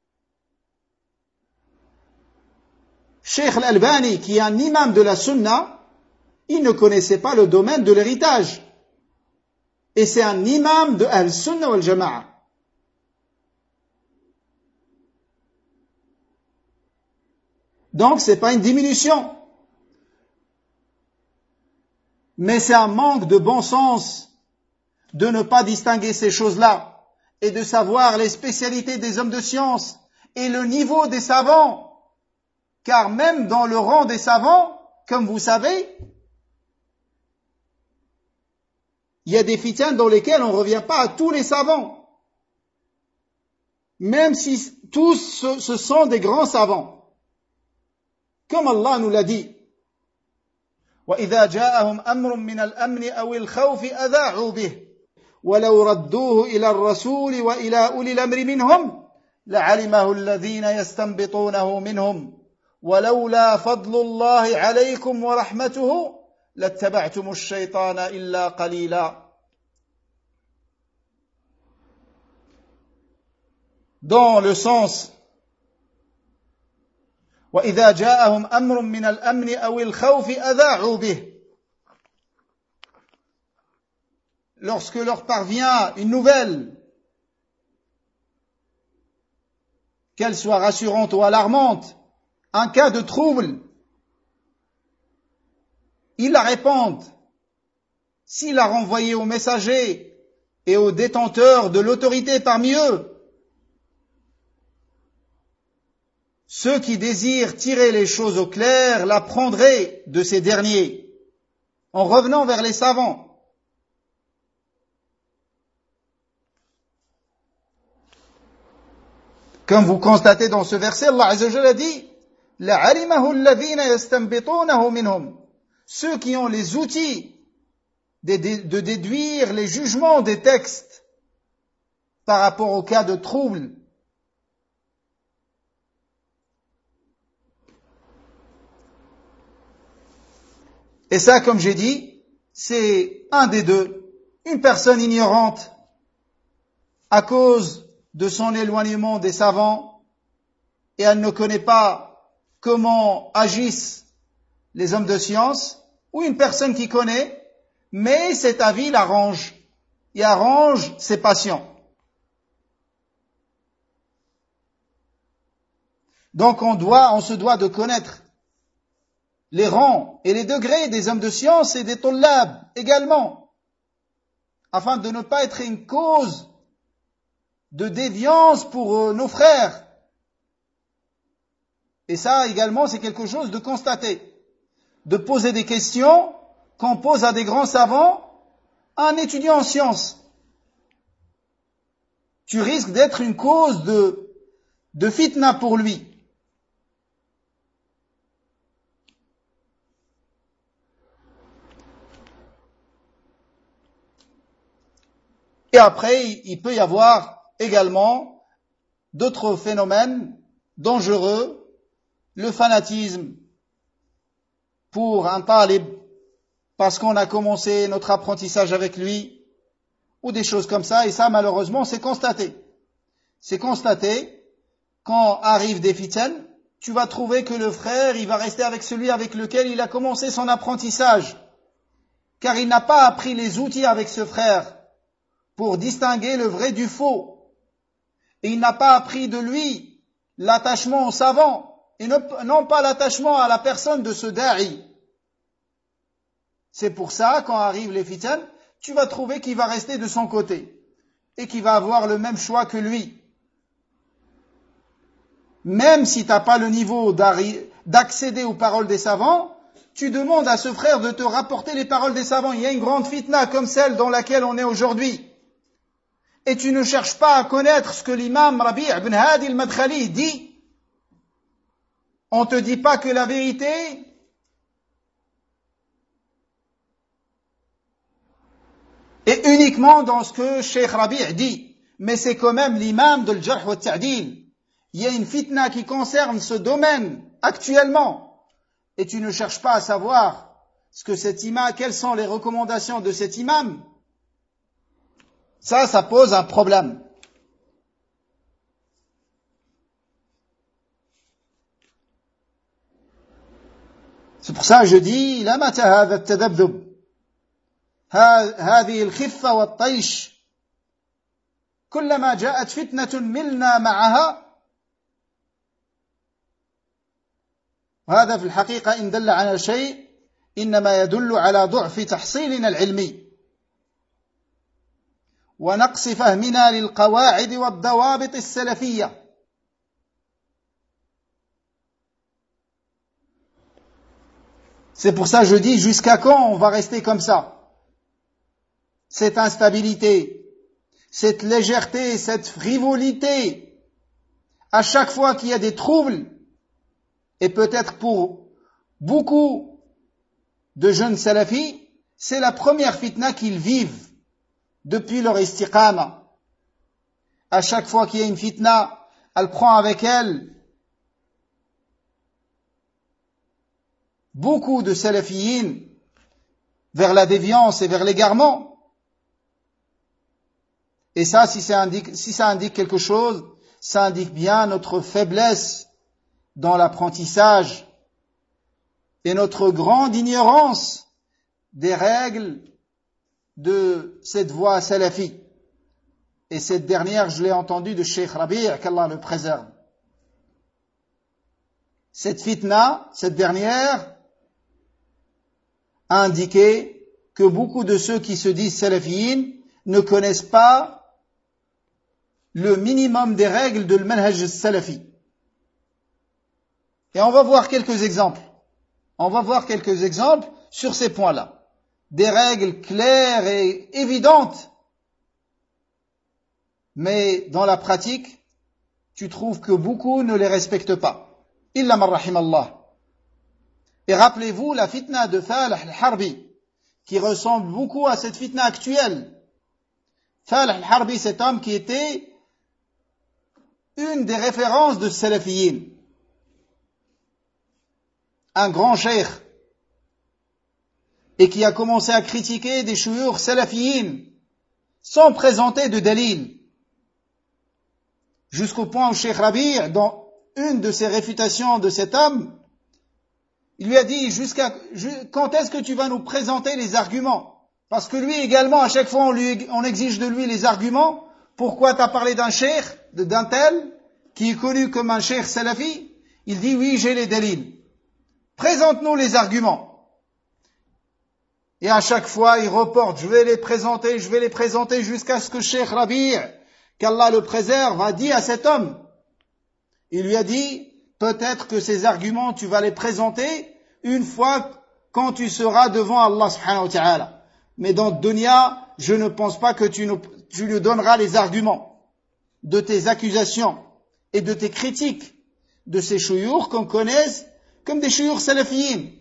Speaker 1: Cheikh Al-Albani, qui est un imam de la Sunna, il ne connaissait pas le domaine de l'héritage. Et c'est un imam de Al-Sunna wal-Jama'a. Donc c'est pas une diminution. Mais c'est un manque de bon sens de ne pas distinguer ces choses-là et de savoir les spécialités des hommes de science et le niveau des savants. Car même dans le rang des savants, comme vous savez, il y a des fitans dans lesquels on ne revient pas à tous les savants. Même si tous ce sont des grands savants. Comme Allah nous l'a dit. وَإِذَا جَاءَهُمْ أَمْرٌ مِّنَ الْأَمْنِ أَوِ الْخَوْفِ أَذَاعُوا بِهِ وَلَوْ رَدُّوهُ إِلَى الرَّسُولِ وَإِلَى أُولِي الْأَمْرِ مِنْهُمْ لَعَلِمَهُ الَّذِينَ يَسْتَنبِطُونَهُ مِنْهُمْ وَلَوْلَا فَضْلُ اللَّهِ عَلَيْكُمْ وَرَحْمَتُهُ لَاتَّبَعْتُمُ الشَّيْطَانَ إِلَّا قَلِيلًا. Dans le sens وَإِذَا جَاءَهُمْ أَمْرٌ مِّنَ الْأَمْنِ أَوِ الْخَوْفِ أَذَاعُوا بِهِ. Lorsque leur parvient une nouvelle, qu'elle soit rassurante ou alarmante, un cas de trouble, ils la répandent. S'il la renvoyée aux messagers et aux détenteurs de l'autorité parmi eux, ceux qui désirent tirer les choses au clair l'apprendraient de ces derniers, en revenant vers les savants. Comme vous constatez dans ce verset, Allah Azza wa Jalla dit لَعَلِمَهُ الَّذِينَ يَسْتَنبِطُونَهُ مِنْهُمْ. Ceux qui ont les outils de déduire les jugements des textes par rapport au cas de trouble. Et ça, comme j'ai dit, c'est un des deux. Une personne ignorante à cause de son éloignement des savants et elle ne connaît pas comment agissent les hommes de science, ou une personne qui connaît, mais cet avis l'arrange et arrange ses passions. Donc on se doit de connaître les rangs et les degrés des hommes de science et des tollab également, afin de ne pas être une cause de déviance pour nos frères. Et ça également, c'est quelque chose de constaté. De poser des questions qu'on pose à des grands savants, à un étudiant en sciences. Tu risques d'être une cause de fitna pour lui. Et après, il peut y avoir également d'autres phénomènes dangereux, le fanatisme pour un talib parce qu'on a commencé notre apprentissage avec lui, ou des choses comme ça, et ça malheureusement c'est constaté. C'est constaté quand arrivent des fitans, tu vas trouver que le frère, il va rester avec celui avec lequel il a commencé son apprentissage, car il n'a pas appris les outils avec ce frère pour distinguer le vrai du faux, et il n'a pas appris de lui l'attachement au savant, et non pas l'attachement à la personne de ce da'i. C'est pour ça, quand arrivent les fitan, tu vas trouver qu'il va rester de son côté, et qu'il va avoir le même choix que lui. Même si tu n'as pas le niveau d'accéder aux paroles des savants, tu demandes à ce frère de te rapporter les paroles des savants. Il y a une grande fitna comme celle dans laquelle on est aujourd'hui. Et tu ne cherches pas à connaître ce que l'imam Rabi' ibn Hadi al-Madkhali dit. On ne te dit pas que la vérité est uniquement dans ce que Cheikh Rabi' dit. Mais c'est quand même l'imam de l'jarh wa ta'dil. Il y a une fitna qui concerne ce domaine actuellement, et tu ne cherches pas à savoir ce que cet imam, quelles sont les recommandations de cet imam. Ça pose un problème. C'est pour ça que je dis, la mata hadha at-tadabdub, هذه الخفة والطيش كلما جاءت فتنة ملنا معها. وهذا في الحقيقة إن دل على شيء إنما يدل على ضعف تحصيلنا العلمي ونقص فهمنا للقواعد والضوابط السلفية. C'est pour ça que je dis, jusqu'à quand on va rester comme ça? Cette instabilité, cette légèreté, cette frivolité, à chaque fois qu'il y a des troubles, et peut-être pour beaucoup de jeunes salafis, c'est la première fitna qu'ils vivent depuis leur istiqama. À chaque fois qu'il y a une fitna, elle prend avec elle beaucoup de salafiyin vers la déviance et vers l'égarement. Et ça, si ça indique quelque chose, ça indique bien notre faiblesse dans l'apprentissage et notre grande ignorance des règles de cette voie salafi. Et cette dernière, je l'ai entendue de Cheikh Rabi', qu'Allah le préserve. Cette fitna, cette dernière, a indiqué que beaucoup de ceux qui se disent salafiyin ne connaissent pas le minimum des règles de l'manhaj salafi. Et on va voir quelques exemples. On va voir quelques exemples sur ces points-là. Des règles claires et évidentes. Mais dans la pratique, tu trouves que beaucoup ne les respectent pas. Illa man rahimallah. Et rappelez-vous la fitna de Falah al-Harbi, qui ressemble beaucoup à cette fitna actuelle. Falah al-Harbi, cet homme qui était une des références de salafiyin. Un grand cheikh, et qui a commencé à critiquer des shuyukh salafiyin, sans présenter de dalil. Jusqu'au point où Cheikh Rabi', dans une de ses réfutations de cet homme, il lui a dit, quand est-ce que tu vas nous présenter les arguments? Parce que lui également, à chaque fois, on exige de lui les arguments. Pourquoi tu as parlé d'un cheikh, d'un tel, qui est connu comme un cheikh salafi? Il dit, oui, j'ai les dalils. Présente-nous les arguments. Et à chaque fois, il reporte, je vais les présenter jusqu'à ce que Cheikh Rabi', qu'Allah le préserve, a dit à cet homme. Il lui a dit, peut-être que ces arguments, tu vas les présenter une fois quand tu seras devant Allah subhanahu wa ta'ala. Mais dans dunya, je ne pense pas que tu nous donneras les arguments de tes accusations et de tes critiques de ces shuyukh qu'on connaisse comme des shuyukh salafiyin.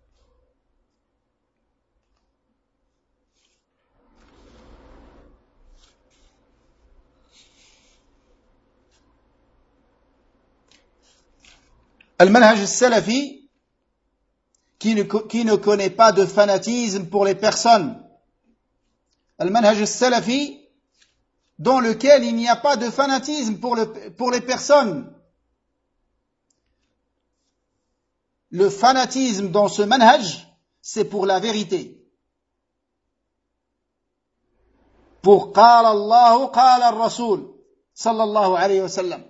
Speaker 1: Al-Manhaj salafi qui ne connaît pas de fanatisme pour les personnes. Al-Manhaj salafi dans lequel il n'y a pas de fanatisme pour les personnes. le fanatisme dans ce manhaj, c'est pour la vérité. Pour qala Allahu, qala al-Rasul, sallallahu alayhi wa sallam.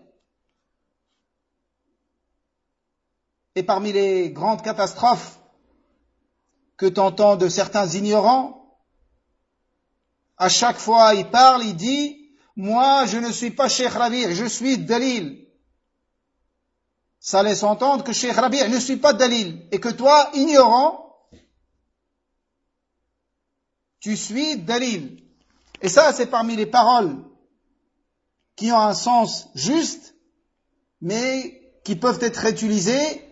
Speaker 1: Et parmi les grandes catastrophes que t'entends de certains ignorants, à chaque fois il parle, il dit, moi je ne suis pas Cheikh Rabi', je suis Dalil. Ça laisse entendre que Cheikh Rabi' ne suit pas Dalil, et que toi, ignorant, tu suis Dalil. Et ça, c'est parmi les paroles qui ont un sens juste, mais qui peuvent être utilisées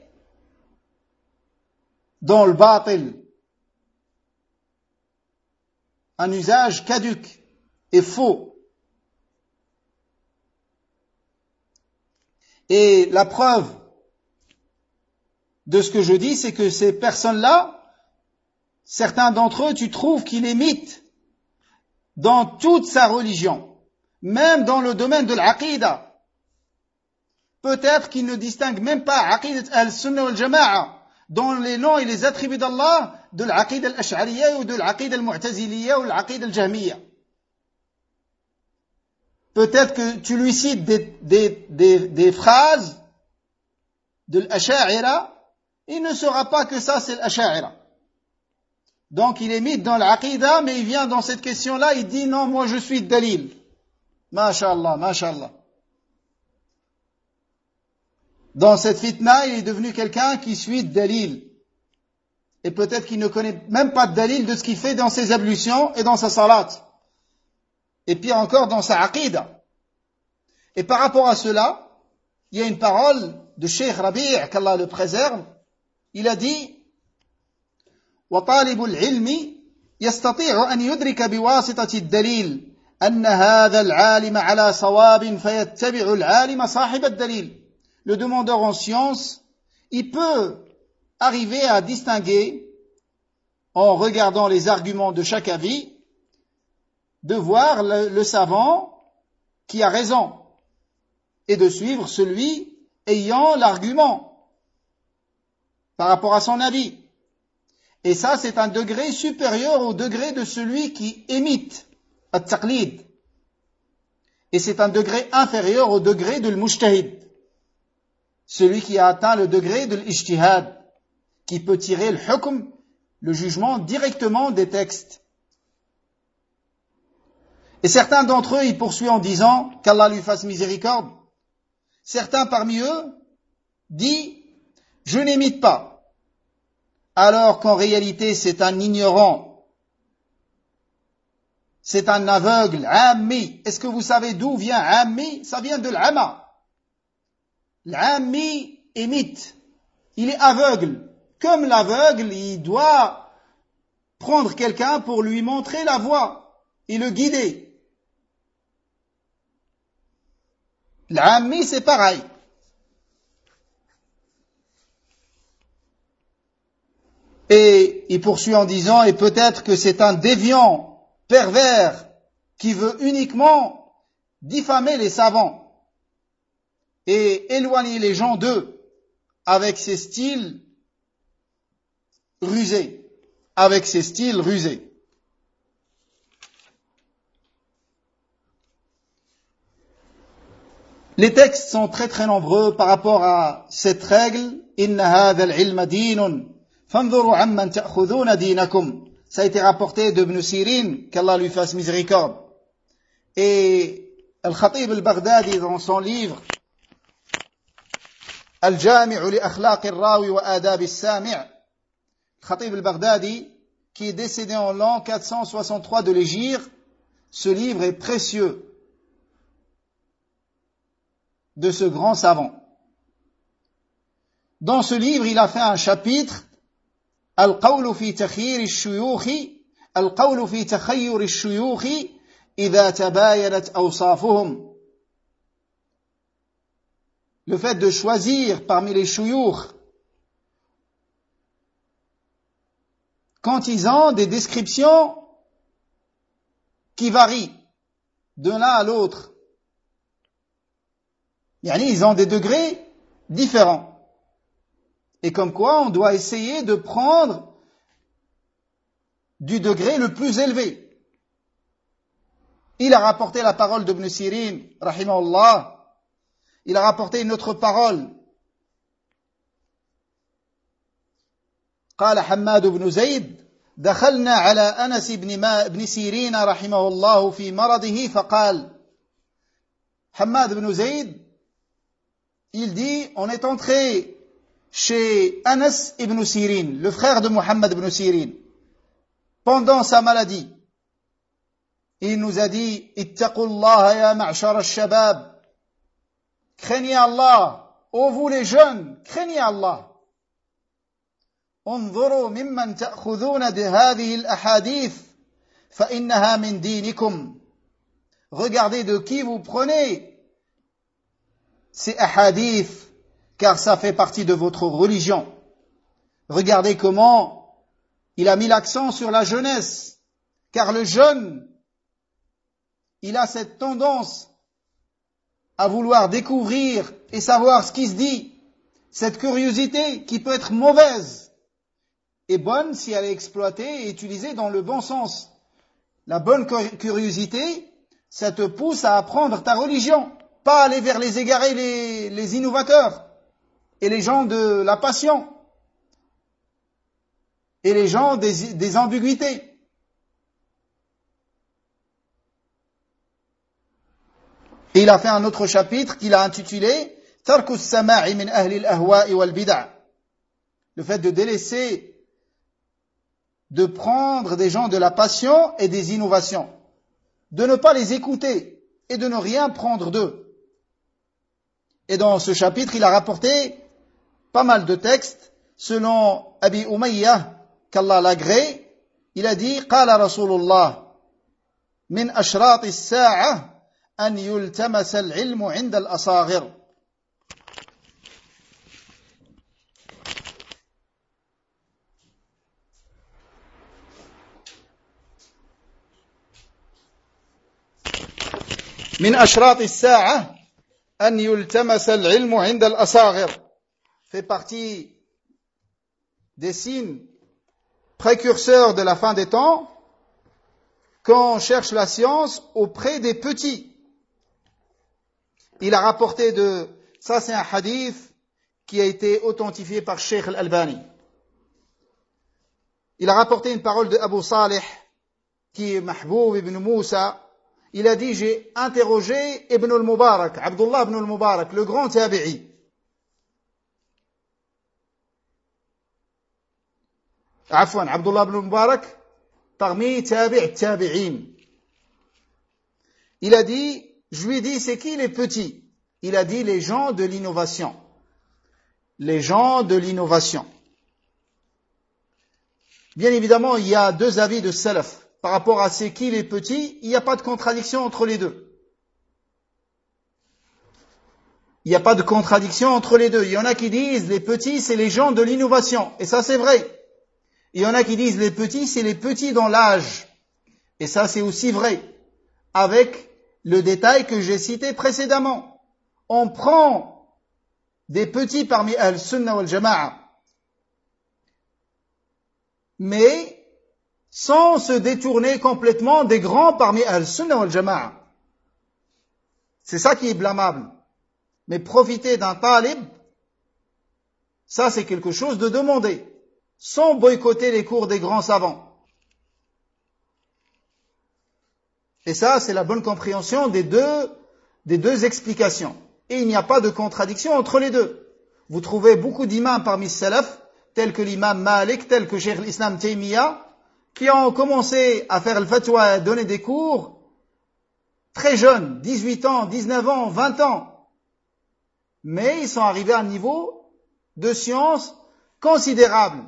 Speaker 1: dans le batil. Un usage caduc et faux. Et la preuve de ce que je dis, c'est que ces personnes-là, certains d'entre eux, tu trouves qu'ils imitent dans toute sa religion, même dans le domaine de l'aqida. Peut-être qu'ils ne distinguent même pas aqidat al-sunnah wal-jama'a dans les noms et les attributs d'Allah de l'aqida al-ash'ariyya ou de l'aqida al-mu'taziliyya ou l'aqida al-jahmiyya. Peut-être que tu lui cites des phrases de l'ash'ariyya, il ne saura pas que ça c'est l'ash'ariyya. Donc il est mis dans l'aqida, mais il vient dans cette question-là, il dit non, moi je suis dalil. Masha'Allah, masha'Allah. Dans cette fitna, il est devenu quelqu'un qui suit dalil. Et peut-être qu'il ne connaît même pas de dalil de ce qu'il fait dans ses ablutions et dans sa salat. Et pire encore dans sa aqida. Et par rapport à cela, il y a une parole de Cheikh Rabi', qu'Allah le préserve. Il a dit, وطالب العلم يستطيع أن يدرك بواسطة الدليل أن هذا العالم على صواب فيتبع العالم صاحب الدليل. Le demandeur en science, il peut arriver à distinguer, en regardant les arguments de chaque avis, de voir le savant qui a raison et de suivre celui ayant l'argument par rapport à son avis. Et ça, c'est un degré supérieur au degré de celui qui imite at-taqlid. Et c'est un degré inférieur au degré de l'mujtahid. Celui qui a atteint le degré de l'ijtihad, qui peut tirer le hukm, le jugement directement des textes. Et certains d'entre eux, ils poursuivent en disant qu'Allah lui fasse miséricorde. Certains parmi eux disent « Je n'imite pas », alors qu'en réalité c'est un ignorant, c'est un aveugle, ammi. Est-ce que vous savez d'où vient ammi? Ça vient de l'ama. L'ammi imite, il est aveugle. Comme l'aveugle, il doit prendre quelqu'un pour lui montrer la voie et le guider. L'ammi, c'est pareil. Et il poursuit en disant, et peut-être que c'est un déviant pervers qui veut uniquement diffamer les savants et éloigner les gens d'eux avec ses styles rusés. Avec ses styles rusés. Les textes sont très très nombreux par rapport à cette règle. Inna hadha al-ilma dinun, fanzuru amman ta'khudhuna dinakum. Ça a été rapporté de Ibn Sirin, qu'Allah lui fasse miséricorde. Et Al-Khatib al-Baghdadi, dans son livre Al-Jami'u li akhlaq al-rawi wa adab al-sami', Khatib al-Baghdadi, qui est décédé en l'an 463 de l'Hégire, ce livre est précieux de ce grand savant. Dans ce livre, il a fait un chapitre Al-Qawlu fi takhir al-shuyukh, Al-Qawlu fi takhayyur al-shuyukh idha tabayanat awsafuhum. Le fait de choisir parmi les shuyukh quand ils ont des descriptions qui varient de l'un à l'autre. Yani, ils ont des degrés différents. Et comme quoi on doit essayer de prendre du degré le plus élevé. Il a rapporté la parole d'Ibn Sirin, rahimahullah. Il a rapporté une autre parole. قال حماد بن زيد دخلنا على أنس بن سيرين رحمه الله في مرضه فقال Hamad ibn Zayd, il dit, on est entré chez Anas ibn Sirin, le frère de Muhammad ibn Sirin, pendant sa maladie. Il nous a dit, ittaqullaha ya ma'shar al-shabab, craignez Allah, ô vous les jeunes, craignez Allah. انظروا ممن تأخذون هذه الأحاديث فإنها من دينكم. Regardez de qui vous prenez ces ahadith, car ça fait partie de votre religion. Regardez comment il a mis l'accent sur la jeunesse, car le jeune, il a cette tendance à vouloir découvrir et savoir ce qui se dit, cette curiosité qui peut être mauvaise et bonne si elle est exploitée et utilisée dans le bon sens. La bonne curiosité, ça te pousse à apprendre ta religion, pas aller vers les égarés, les innovateurs, et les gens de la passion, et les gens des ambiguïtés. Et il a fait un autre chapitre qu'il a intitulé « Tarku as-sama'i min ahli al-ahwa'i wal-bid'a » le fait de délaisser, de prendre des gens de la passion et des innovations, de ne pas les écouter et de ne rien prendre d'eux. Et dans ce chapitre, il a rapporté pas mal de textes. Selon Abi Umayyah, qu'Allah l'agrée, il a dit, قال رسول الله من أشراط الساعة أن يلتمس العلم عند الأصاغر. من أشراط الساعة أن يلتمس العلم عند الأصاغر fait partie des signes précurseurs de la fin des temps quand on cherche la science auprès des petits. Il a rapporté ça c'est un hadith qui a été authentifié par Sheikh Al-Albani. Il a rapporté une parole de Abu Salih qui est Mahboub ibn Moussa. Il a dit, j'ai interrogé Ibn al-Mubarak, Abdullah ibn al-Mubarak, le grand tabi'i. Afwan, Abdullah ibn al-Mubarak, parmi tabi'in. Il a dit, je lui ai dit, c'est qui les petits? Il a dit, les gens de l'innovation. Les gens de l'innovation. Bien évidemment, il y a deux avis de salaf. Par rapport à c'est qui les petits, il n'y a pas de contradiction entre les deux. Il n'y a pas de contradiction entre les deux. Il y en a qui disent les petits, c'est les gens de l'innovation. Et ça, c'est vrai. Il y en a qui disent les petits, c'est les petits dans l'âge. Et ça, c'est aussi vrai. Avec le détail que j'ai cité précédemment. On prend des petits parmi Al-Sunnah wal-Jama'a. Mais sans se détourner complètement des grands parmi Al-Sunnah wal-Jama'a. C'est ça qui est blâmable. Mais profiter d'un talib, ça c'est quelque chose de demandé, sans boycotter les cours des grands savants. Et ça, c'est la bonne compréhension des deux explications. Et il n'y a pas de contradiction entre les deux. Vous trouvez beaucoup d'imams parmi salaf, tels que l'imam Malik, tels que Cheikh l'Islam Taymiyyah, qui ont commencé à faire le fatwa, à donner des cours très jeunes, 18 ans, 19 ans, 20 ans. Mais ils sont arrivés à un niveau de science considérable.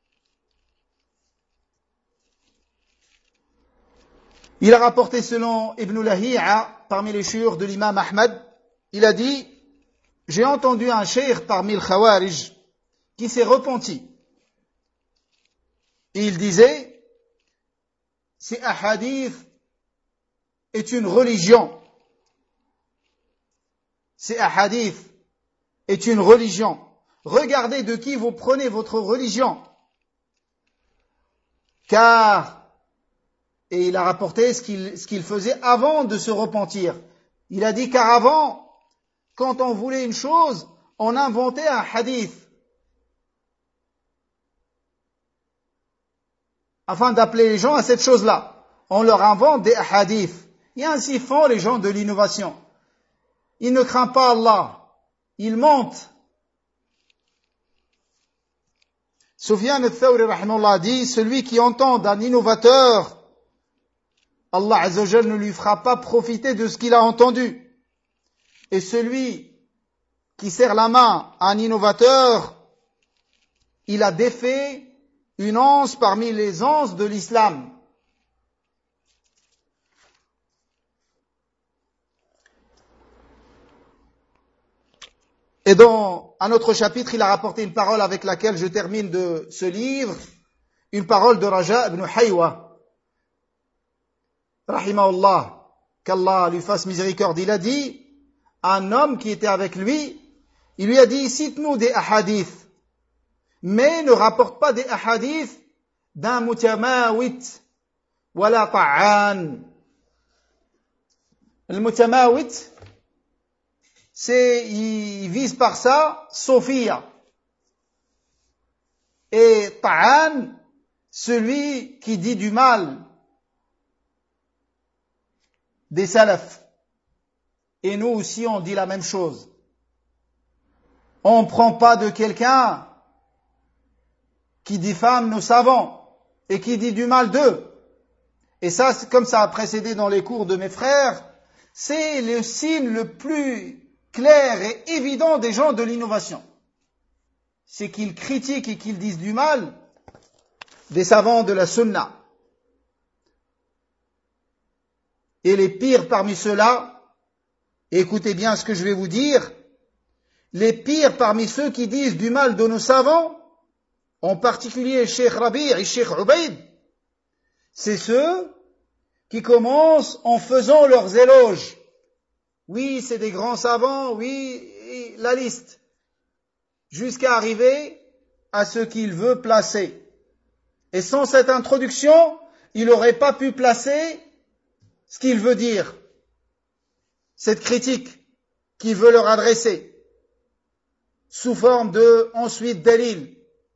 Speaker 1: Il a rapporté selon Ibn Lahi'a, parmi les chouïrs de l'imam Ahmad, il a dit, j'ai entendu un cheikh parmi le Khawarij qui s'est repenti. Et il disait, ces ahadith est une religion. Ces ahadith est une religion. regardez de qui vous prenez votre religion. Car, et il a rapporté ce qu'il faisait avant de se repentir. Il a dit, car avant, quand on voulait une chose, on inventait un hadith. Afin d'appeler les gens à cette chose-là. On leur invente des hadiths. Et ainsi font les gens de l'innovation. Ils ne craignent pas Allah. Ils mentent. Sufyan al-Thawri rahimahullah dit, celui qui entend d'un innovateur, Allah Azza wa Jalla ne lui fera pas profiter de ce qu'il a entendu. Et celui qui serre la main à un innovateur, il a défait une anse parmi les anses de l'islam. Et dans un autre chapitre, il a rapporté une parole avec laquelle je termine de ce livre, une parole de Raja ibn Haywa, rahimahullah, qu'Allah lui fasse miséricorde. Il a dit, un homme qui était avec lui, il lui a dit, cite-nous des ahadiths, mais ne rapporte pas des ahadiths d'un mutamawit, wala ta'an. Le mutamawit, il vise par ça Sophia. Et ta'an, celui qui dit du mal des salafs. Et nous aussi, on dit la même chose. On ne prend pas de quelqu'un qui diffame nos savants et qui dit du mal d'eux. Et ça, comme ça a précédé dans les cours de mes frères, c'est le signe le plus clair et évident des gens de l'innovation. C'est qu'ils critiquent et qu'ils disent du mal des savants de la sunna. Et les pires parmi ceux-là, écoutez bien ce que je vais vous dire, les pires parmi ceux qui disent du mal de nos savants, en particulier Cheikh Rabi' et Cheikh Ubaid, c'est ceux qui commencent en faisant leurs éloges. Oui, c'est des grands savants, oui, la liste. Jusqu'à arriver à ce qu'il veut placer. Et sans cette introduction, il n'aurait pas pu placer ce qu'il veut dire. Cette critique qu'il veut leur adresser. Sous forme de, ensuite, dalil.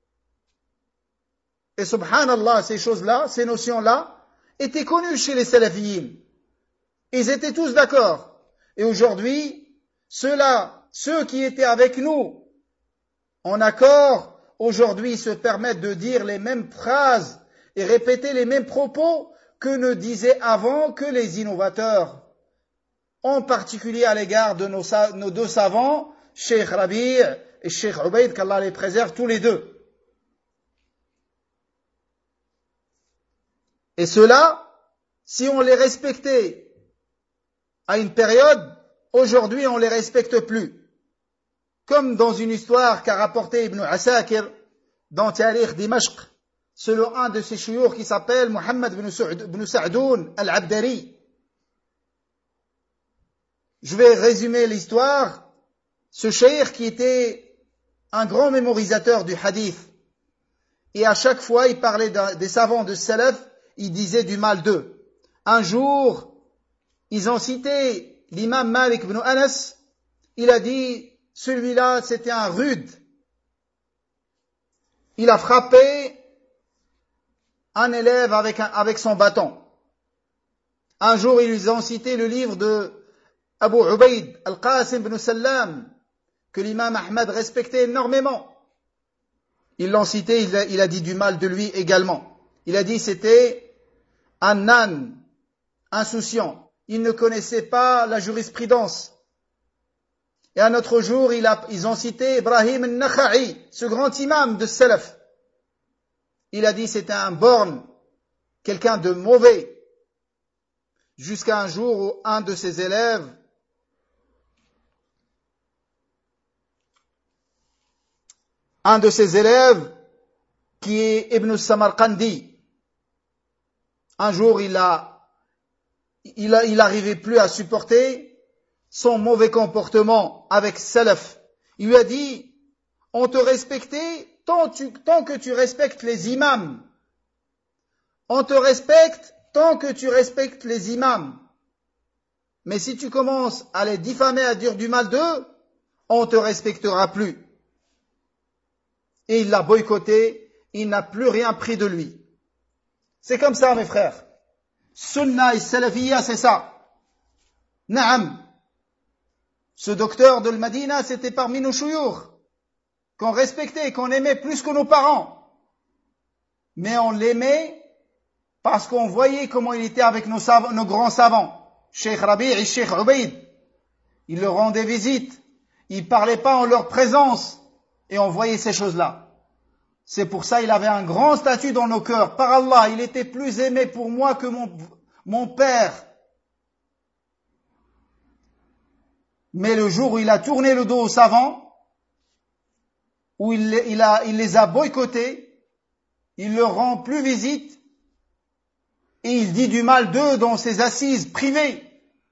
Speaker 1: Et subhanallah, ces choses-là, ces notions-là, étaient connues chez les salafiyyin. Ils étaient tous d'accord. Et aujourd'hui, ceux qui étaient avec nous en accord, aujourd'hui se permettent de dire les mêmes phrases et répéter les mêmes propos que ne disaient avant que les innovateurs. En particulier à l'égard de nos deux savants, Cheikh Rabi' et Cheikh Ubaid, qu'Allah les préserve tous les deux. Et ceux-là, si on les respectait à une période, aujourd'hui on ne les respecte plus. Comme dans une histoire qu'a rapporté Ibn Asakir dans Tarikh Dimashq, selon un de ses chouyours qui s'appelle Muhammad ibn Sa'doun al-Abdari. Je vais résumer l'histoire. Ce cheikh qui était un grand mémorisateur du hadith, et à chaque fois il parlait des savants de salaf, il disait du mal d'eux. Un jour, ils ont cité l'imam Malik ibn Anas, il a dit, celui-là c'était un rude. Il a frappé un élève avec son bâton. Un jour, ils ont cité le livre de Abu Ubaid al-Qasim ibn Sallam, que l'imam Ahmad respectait énormément. Ils l'ont cité, il a dit du mal de lui également. Il a dit c'était un âne insouciant. Il ne connaissait pas la jurisprudence. Et un autre jour, ils ont cité Ibrahim al-Nakha'i, ce grand imam de Salaf. Il a dit c'était un borgne, quelqu'un de mauvais. Jusqu'à un jour où un de ses élèves qui est Ibn Samarqandi, un jour il n'arrivait plus à supporter son mauvais comportement avec Salaf. Il lui a dit, on te respectait tant que tu respectes les imams. On te respecte tant que tu respectes les imams. Mais si tu commences à les diffamer, à dire du mal d'eux, on ne te respectera plus. Et il l'a boycotté, il n'a plus rien pris de lui. C'est comme ça, mes frères. Sunna et Salafiyya, c'est ça. Naam. Ce docteur de l'Madina, c'était parmi nos chouyours, qu'on respectait, qu'on aimait plus que nos parents. Mais on l'aimait parce qu'on voyait comment il était avec nos grands savants. Cheikh Rabi' et Cheikh Ubaid. Il leur rendait visite. Il parlait pas en leur présence. Et on voyait ces choses-là. C'est pour ça qu'il avait un grand statut dans nos cœurs. Par Allah, il était plus aimé pour moi que mon père. Mais le jour où il a tourné le dos aux savants, où il les a boycottés, il leur rend plus visite, et il dit du mal d'eux dans ses assises privées.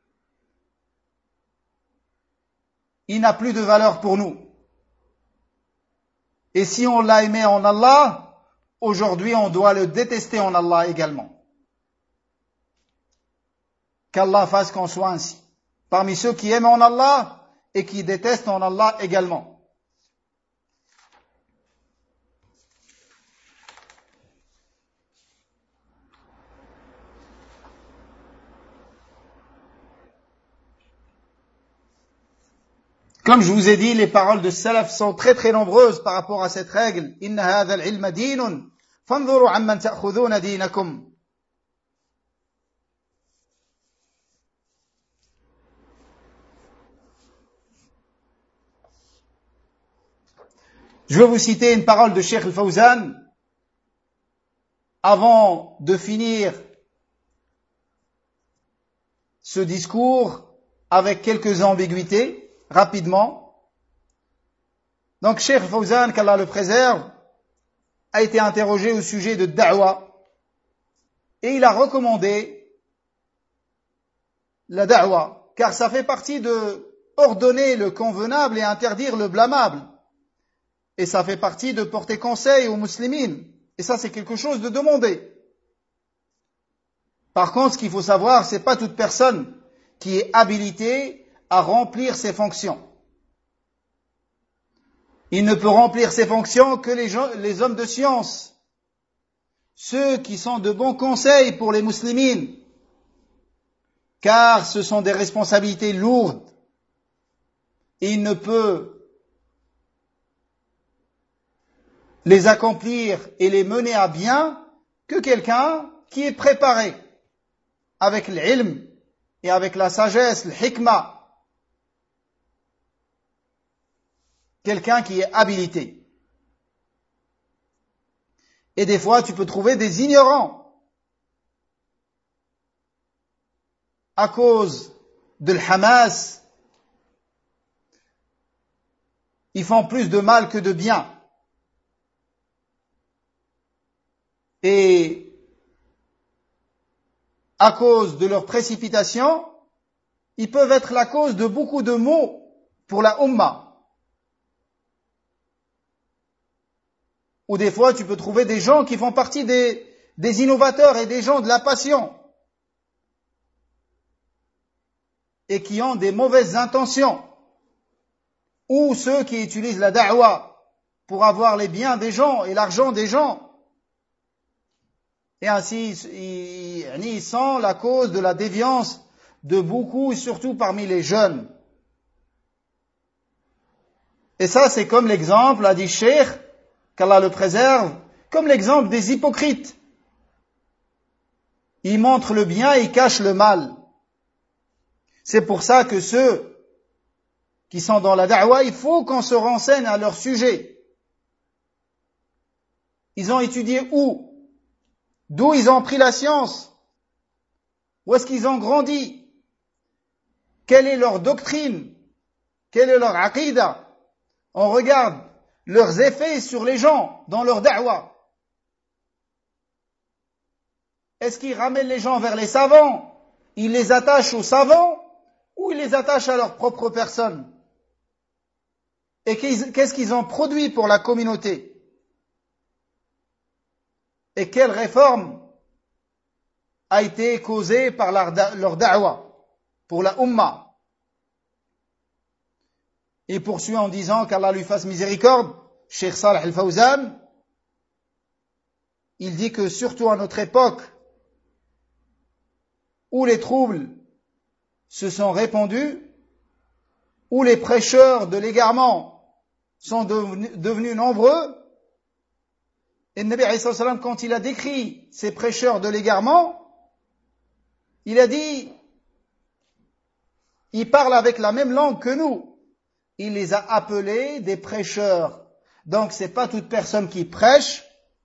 Speaker 1: Il n'a plus de valeur pour nous. Et si on l'a aimé en Allah, aujourd'hui on doit le détester en Allah également. Qu'Allah fasse qu'on soit ainsi. Parmi ceux qui aiment en Allah et qui détestent en Allah également. Comme je vous ai dit, les paroles de Salaf sont très très nombreuses par rapport à cette règle. Inna hadha al-ilma dinun, fanzuru amman ta'khudhuna dinakum. Je vais vous citer une parole de Cheikh Al-Fawzan avant de finir ce discours avec quelques ambiguïtés. Rapidement. Donc, Cheikh Fawzan, qu'Allah le préserve, a été interrogé au sujet de da'wa et il a recommandé la da'wa, car ça fait partie de ordonner le convenable et interdire le blâmable. Et ça fait partie de porter conseil aux musulmans. Et ça, c'est quelque chose de demandé. Par contre, ce qu'il faut savoir, c'est pas toute personne qui est habilitée à remplir ses fonctions. Il ne peut remplir ses fonctions que les hommes de science, ceux qui sont de bons conseils pour les musulmans, car ce sont des responsabilités lourdes. Et il ne peut les accomplir et les mener à bien que quelqu'un qui est préparé avec l'ilm et avec la sagesse, le hikmah. Quelqu'un qui est habilité. Et des fois, tu peux trouver des ignorants à cause de l'Hamas. Ils font plus de mal que de bien. Et à cause de leur précipitation, ils peuvent être la cause de beaucoup de maux pour la Ummah. Ou des fois, tu peux trouver des gens qui font partie des innovateurs et des gens de la passion. Et qui ont des mauvaises intentions. Ou ceux qui utilisent la da'wa pour avoir les biens des gens et l'argent des gens. Et ainsi, ils sont la cause de la déviance de beaucoup, et surtout parmi les jeunes. Et ça, c'est comme l'exemple, a dit Cheikh, qu'Allah le préserve, comme l'exemple des hypocrites. Ils montrent le bien, ils cachent le mal. C'est pour ça que ceux qui sont dans la da'wa, il faut qu'on se renseigne à leur sujet. Ils ont étudié où? D'où ils ont pris la science? Où est-ce qu'ils ont grandi? Quelle est leur doctrine? Quelle est leur aqida? On regarde leurs effets sur les gens dans leur da'wa. Est-ce qu'ils ramènent les gens vers les savants? Ils les attachent aux savants ou ils les attachent à leur propre personne? Et qu'est-ce qu'ils ont produit pour la communauté? Et quelle réforme a été causée par leur da'wa pour la Ummah? Il poursuit en disant qu'Allah lui fasse miséricorde, Cheikh Salih al-Fawzan, il dit que surtout à notre époque, où les troubles se sont répandus, où les prêcheurs de l'égarement sont devenus nombreux, et le Nabi alayhi salam, quand il a décrit ces prêcheurs de l'égarement, il a dit, ils parlent avec la même langue que nous. Il les a appelés des prêcheurs. Donc c'est pas toute personne qui prêche,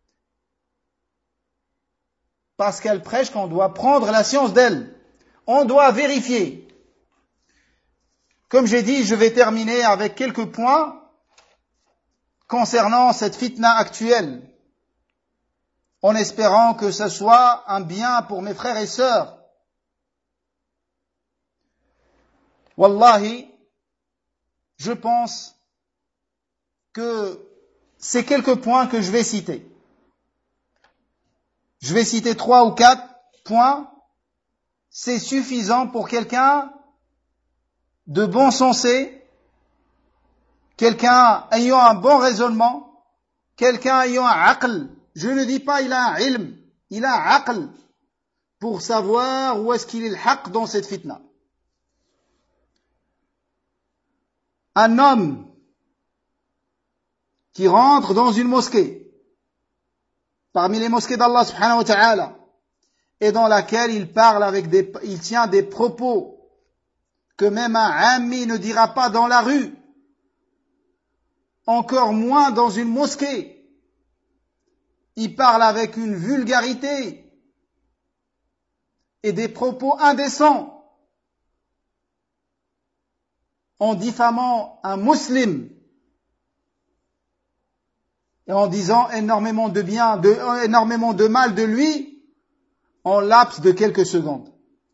Speaker 1: parce qu'elle prêche qu'on doit prendre la science d'elle. On doit vérifier. Comme j'ai dit, je vais terminer avec quelques points concernant cette fitna actuelle, en espérant que ce soit un bien pour mes frères et sœurs. Wallahi, je pense que ces quelques points que je vais citer. Je vais citer 3 ou 4 points. C'est suffisant pour quelqu'un de bon sensé, quelqu'un ayant un bon raisonnement, quelqu'un ayant un aql. Je ne dis pas il a un ilm, il a un aql pour savoir où est-ce qu'il est le haqq dans cette fitna. Un homme qui rentre dans une mosquée, parmi les mosquées d'Allah subhanahu wa ta'ala, et dans laquelle il tient des propos que même un ami ne dira pas dans la rue, encore moins dans une mosquée. Il parle avec une vulgarité et des propos indécents, en diffamant un musulman et en disant énormément de mal de lui en laps de quelques secondes.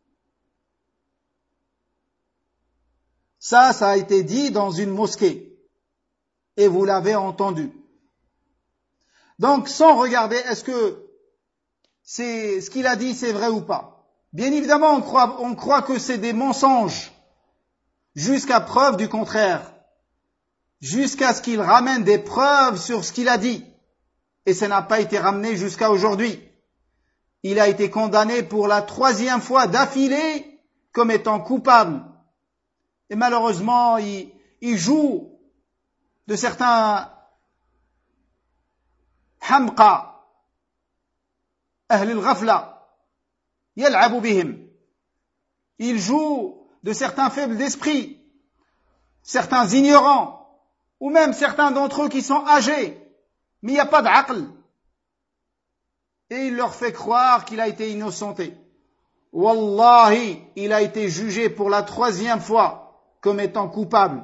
Speaker 1: Ça a été dit dans une mosquée et vous l'avez entendu. Donc, sans regarder est-ce que ce qu'il a dit c'est vrai ou pas. Bien évidemment, on croit que c'est des mensonges jusqu'à preuve du contraire, jusqu'à ce qu'il ramène des preuves sur ce qu'il a dit. Et ça n'a pas été ramené jusqu'à aujourd'hui. Il a été condamné pour la 3e fois d'affilée comme étant coupable. Et malheureusement, il joue de certains hamqa, ahl al-ghafla, yal'abu bihim. Il joue de certains faibles d'esprit, certains ignorants, ou même certains d'entre eux qui sont âgés, mais il n'y a pas d'aql. Et il leur fait croire qu'il a été innocenté. Wallahi, il a été jugé pour la 3e fois comme étant coupable.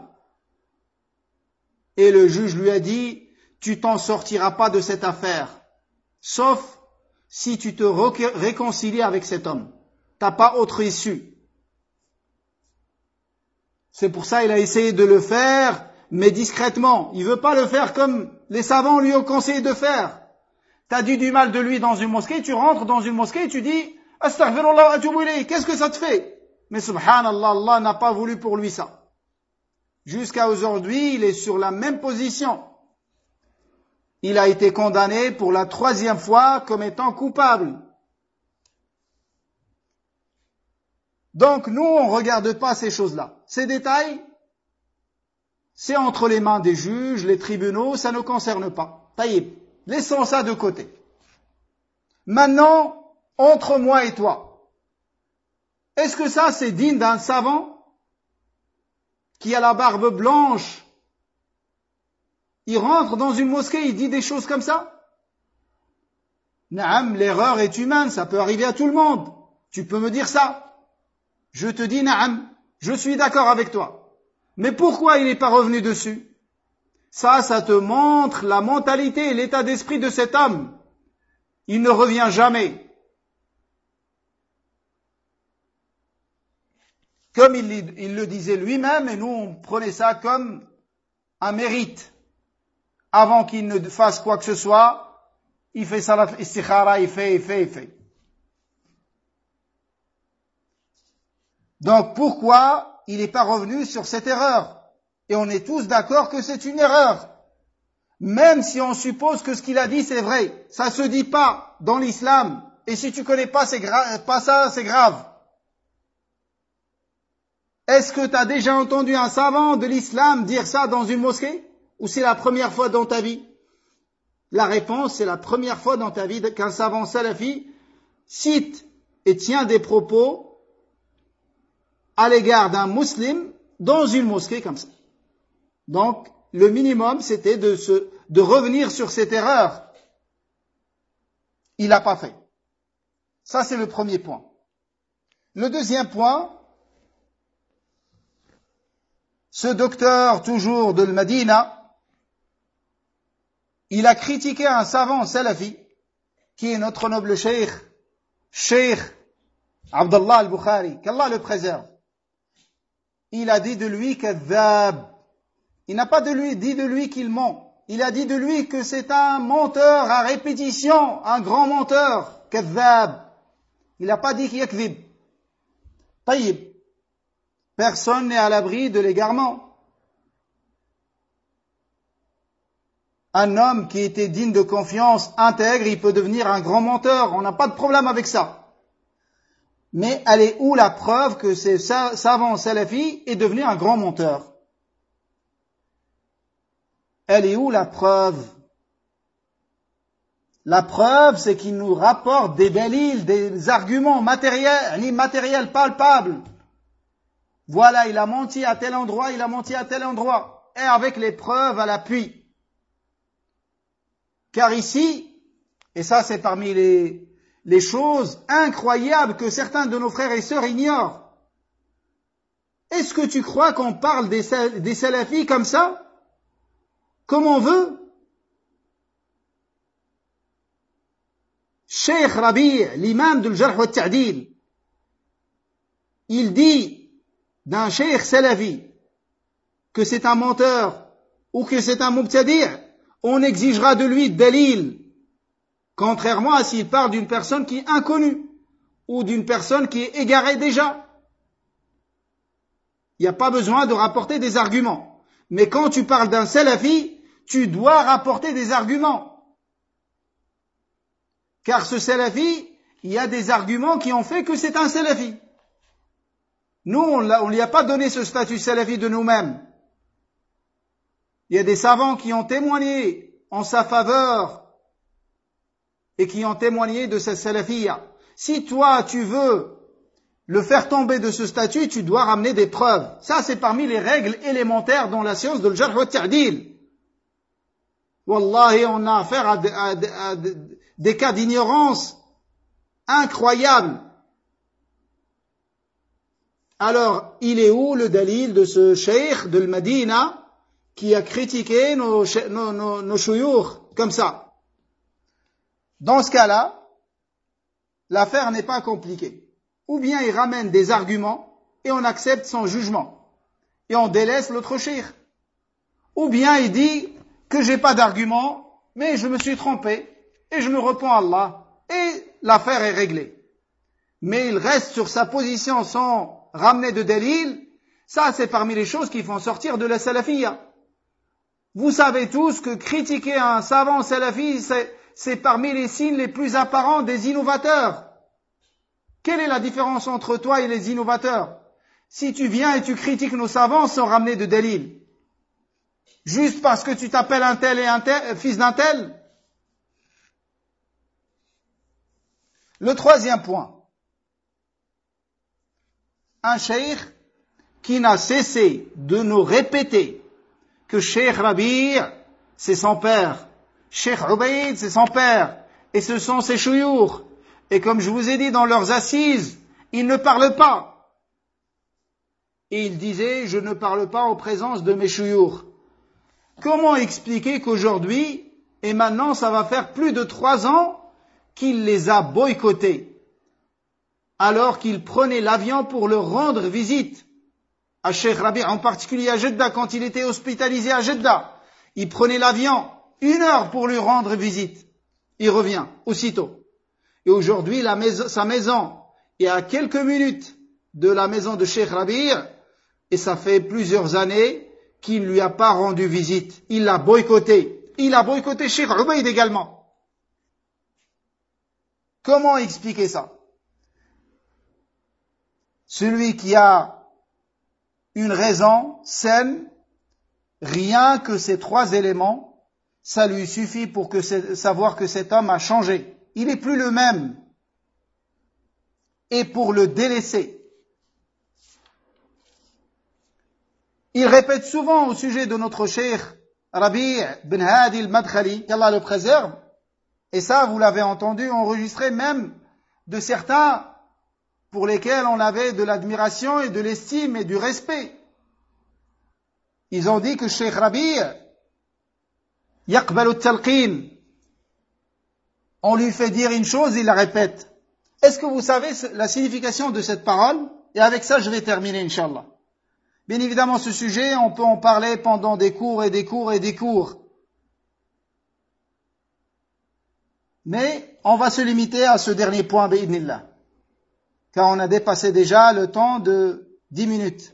Speaker 1: Et le juge lui a dit, tu t'en sortiras pas de cette affaire, sauf si tu te réconcilies avec cet homme. T'as pas autre issue. C'est pour ça qu'il a essayé de le faire, mais discrètement. Il veut pas le faire comme les savants lui ont conseillé de faire. T'as dit du mal de lui dans une mosquée, tu rentres dans une mosquée et tu dis, astaghfirullah wa atubu ilayh, qu'est-ce que ça te fait? Mais subhanallah, Allah n'a pas voulu pour lui ça. Jusqu'à aujourd'hui, il est sur la même position. Il a été condamné pour la 3e fois comme étant coupable. Donc nous, on ne regarde pas ces choses-là. Ces détails, c'est entre les mains des juges, les tribunaux, ça ne concerne pas. Taïb, laissons ça de côté. Maintenant, entre moi et toi, est-ce que ça c'est digne d'un savant qui a la barbe blanche? Il rentre dans une mosquée, il dit des choses comme ça? Naam, l'erreur est humaine, ça peut arriver à tout le monde. Tu peux me dire ça? Je te dis naam, je suis d'accord avec toi. Mais pourquoi il n'est pas revenu dessus? Ça te montre la mentalité et l'état d'esprit de cet homme. Il ne revient jamais. Comme il le disait lui-même, et nous on prenait ça comme un mérite, avant qu'il ne fasse quoi que ce soit, il fait salat istikhara, il fait. Donc pourquoi il n'est pas revenu sur cette erreur? Et on est tous d'accord que c'est une erreur. Même si on suppose que ce qu'il a dit c'est vrai, ça se dit pas dans l'islam. Et si tu connais pas, pas ça, c'est grave. Est-ce que tu as déjà entendu un savant de l'islam dire ça dans une mosquée? Ou c'est la première fois dans ta vie? La réponse, c'est la première fois dans ta vie qu'un savant salafi cite et tient des propos à l'égard d'un musulman dans une mosquée comme ça. Donc, le minimum, c'était de revenir sur cette erreur. Il l'a pas fait. Ça, c'est le premier point. Le deuxième point, ce docteur, toujours de Medina, il a critiqué un savant salafi, qui est notre noble cheikh Abdullah al-Bukhari, qu'Allah le préserve. Il a dit de lui kadhab. Il n'a pas dit de lui qu'il ment. Il a dit de lui que c'est un menteur à répétition, un grand menteur, kadhab. Il n'a pas dit qu'il yakdhib. Taïb. Personne n'est à l'abri de l'égarement. Un homme qui était digne de confiance, intègre, il peut devenir un grand menteur. On n'a pas de problème avec ça. Mais elle est où la preuve que ce savant salafi est devenu un grand menteur? Elle est où la preuve? La preuve, c'est qu'il nous rapporte des dalils, des arguments matériels palpables. Voilà, il a menti à tel endroit, il a menti à tel endroit. Et avec les preuves à l'appui. Car ici, et ça c'est parmi les choses incroyables que certains de nos frères et sœurs ignorent. Est-ce que tu crois qu'on parle des salafis comme ça? Comme on veut? Cheikh Rabi', l'imam de l'Jarh wa Ta'dil, il dit d'un cheikh salafi que c'est un menteur ou que c'est un mubtadi', on exigera de lui dalil, contrairement à s'il parle d'une personne qui est inconnue ou d'une personne qui est égarée déjà. Il n'y a pas besoin de rapporter des arguments. Mais quand tu parles d'un salafi, tu dois rapporter des arguments. Car ce salafi, il y a des arguments qui ont fait que c'est un salafi. Nous, on ne lui a pas donné ce statut salafi de nous-mêmes. Il y a des savants qui ont témoigné en sa faveur et qui ont témoigné de sa salafiyya. Si toi, tu veux le faire tomber de ce statut, tu dois ramener des preuves. Ça, c'est parmi les règles élémentaires dans la science de l'Jarh wa Ta'dil. Wallahi, on a affaire à des cas d'ignorance incroyables. Alors, il est où le dalil de ce cheikh de Medina qui a critiqué nos shuyukh comme ça? Dans ce cas-là, l'affaire n'est pas compliquée. Ou bien il ramène des arguments et on accepte son jugement et on délaisse l'autre cheikh. Ou bien il dit que j'ai pas d'argument, mais je me suis trompé et je me repens à Allah et l'affaire est réglée. Mais il reste sur sa position sans ramener de dalil. Ça, c'est parmi les choses qui font sortir de la salafiyya. Vous savez tous que critiquer un savant salafi, c'est parmi les signes les plus apparents des innovateurs. Quelle est la différence entre toi et les innovateurs? Si tu viens et tu critiques nos savants sans ramener de dalil, juste parce que tu t'appelles un tel et un tel, fils d'un tel. Le troisième point. Un cheikh qui n'a cessé de nous répéter que Cheikh Rabi' c'est son père, Cheikh Ubayd c'est son père, et ce sont ses shuyukh. Et comme je vous ai dit dans leurs assises, ils ne parlent pas. Et il disait, je ne parle pas en présence de mes shuyukh. Comment expliquer qu'aujourd'hui, et maintenant ça va faire plus de 3 ans, qu'il les a boycottés, alors qu'il prenait l'avion pour leur rendre visite, à Sheikh Rabi', en particulier à Jeddah, quand il était hospitalisé à Jeddah. Il prenait l'avion 1 heure pour lui rendre visite. Il revient aussitôt. Et aujourd'hui, sa maison est à quelques minutes de la maison de Sheikh Rabi', et ça fait plusieurs années qu'il ne lui a pas rendu visite. Il l'a boycotté. Il a boycotté Sheikh Ubayd également. Comment expliquer ça? Celui qui a une raison saine, rien que ces 3 éléments, ça lui suffit pour savoir que cet homme a changé. Il n'est plus le même. Et pour le délaisser. Il répète souvent au sujet de notre cheikh Rabi' bin Hadi al-Madkhali, qu'Allah le préserve, et ça vous l'avez entendu enregistré même de certains pour lesquels on avait de l'admiration et de l'estime et du respect. Ils ont dit que Cheikh Rabi' yaqbalu at-talqin. On lui fait dire une chose, il la répète. Est-ce que vous savez la signification de cette parole? Et avec ça, je vais terminer, Inch'Allah. Bien évidemment, ce sujet, on peut en parler pendant des cours et des cours et des cours. Mais on va se limiter à ce dernier point, bi'idnillah. Car on a dépassé déjà le temps de 10 minutes.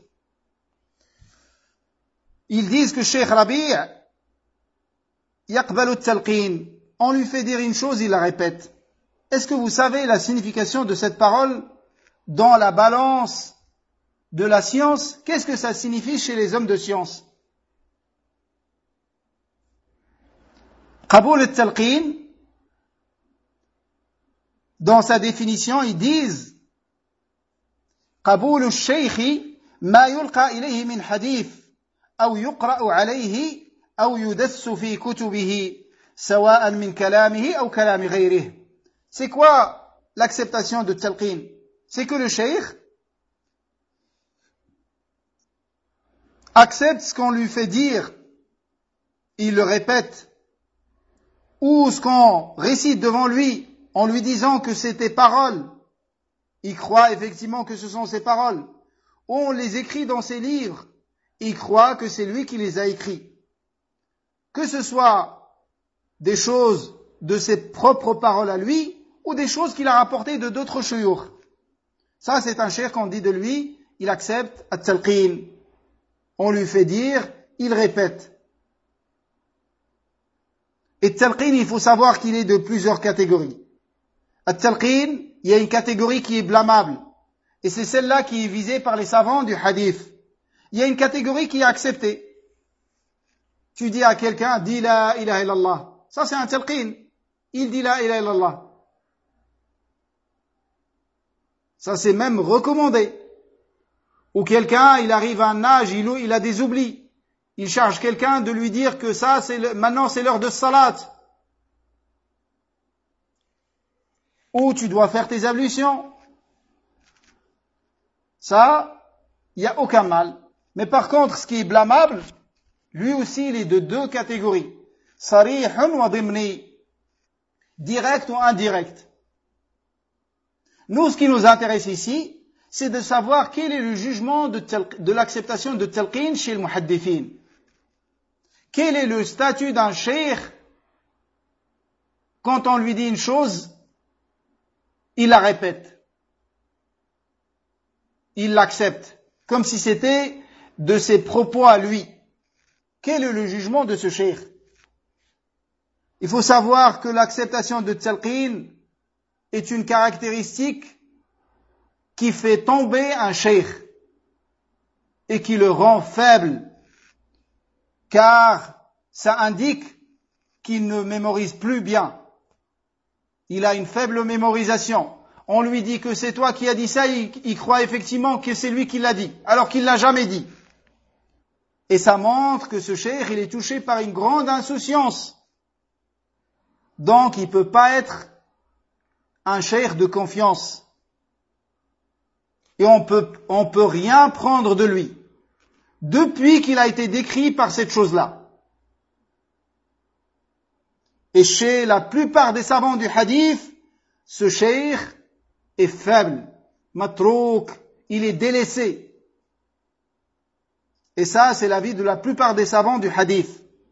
Speaker 1: Ils disent que Cheikh Rabi' yaqbalu at-talqin. On lui fait dire une chose, il la répète. Est-ce que vous savez la signification de cette parole dans la balance de la science? Qu'est-ce que ça signifie chez les hommes de science? Qaboul al-talqin, dans sa définition, ils disent Qaboul al-shaykh ma yulqa ilayhi min hadith aw yuqra'u alayhi aw yudassu fi kutubihi sawa'an min kalamihi aw kalami ghayrihi. C'est quoi l'acceptation de talqin? C'est que le cheikh accepte ce qu'on lui fait dire, il le répète, ou ce qu'on récite devant lui en lui disant que c'est tes paroles, il croit effectivement que ce sont ses paroles, ou on les écrit dans ses livres, il croit que c'est lui qui les a écrits. Que ce soit des choses de ses propres paroles à lui, ou des choses qu'il a rapportées de d'autres shuyukh. Ça, c'est un cheikh qu'on dit de lui, il accepte at-talqin. On lui fait dire, il répète. Et talqin, il faut savoir qu'il est de plusieurs catégories. At-talqin, il y a une catégorie qui est blâmable. Et c'est celle-là qui est visée par les savants du hadith. Il y a une catégorie qui est acceptée. Tu dis à quelqu'un, dis la ilaha illallah. Ça, c'est un talqin. Il dit la ilaha illallah. Ça, c'est même recommandé. Ou quelqu'un, il arrive à un âge, il a des oublis. Il charge quelqu'un de lui dire que ça, maintenant c'est l'heure de salat. Ou tu dois faire tes ablutions. Ça, il n'y a aucun mal. Mais par contre, ce qui est blâmable, lui aussi, il est de 2 catégories. Sarihun wa dimni. Direct ou indirect. Nous, ce qui nous intéresse ici, c'est de savoir quel est le jugement de l'acceptation de talqin chez le muhaddithin. Quel est le statut d'un cheikh quand on lui dit une chose, il la répète. Il l'accepte, comme si c'était de ses propos à lui. Quel est le jugement de ce cheikh? Il faut savoir que l'acceptation de talqin est une caractéristique qui fait tomber un cheikh et qui le rend faible, car ça indique qu'il ne mémorise plus bien. Il a une faible mémorisation. On lui dit que c'est toi qui as dit ça, il croit effectivement que c'est lui qui l'a dit, alors qu'il l'a jamais dit. Et ça montre que ce cheikh, il est touché par une grande insouciance. Donc, il ne peut pas être un cheikh de confiance. Et on peut rien prendre de lui. Depuis qu'il a été décrit par cette chose-là. Et chez la plupart des savants du hadith, ce cheikh est faible, matrouk, il est délaissé. Et ça, c'est l'avis de la plupart des savants du hadith.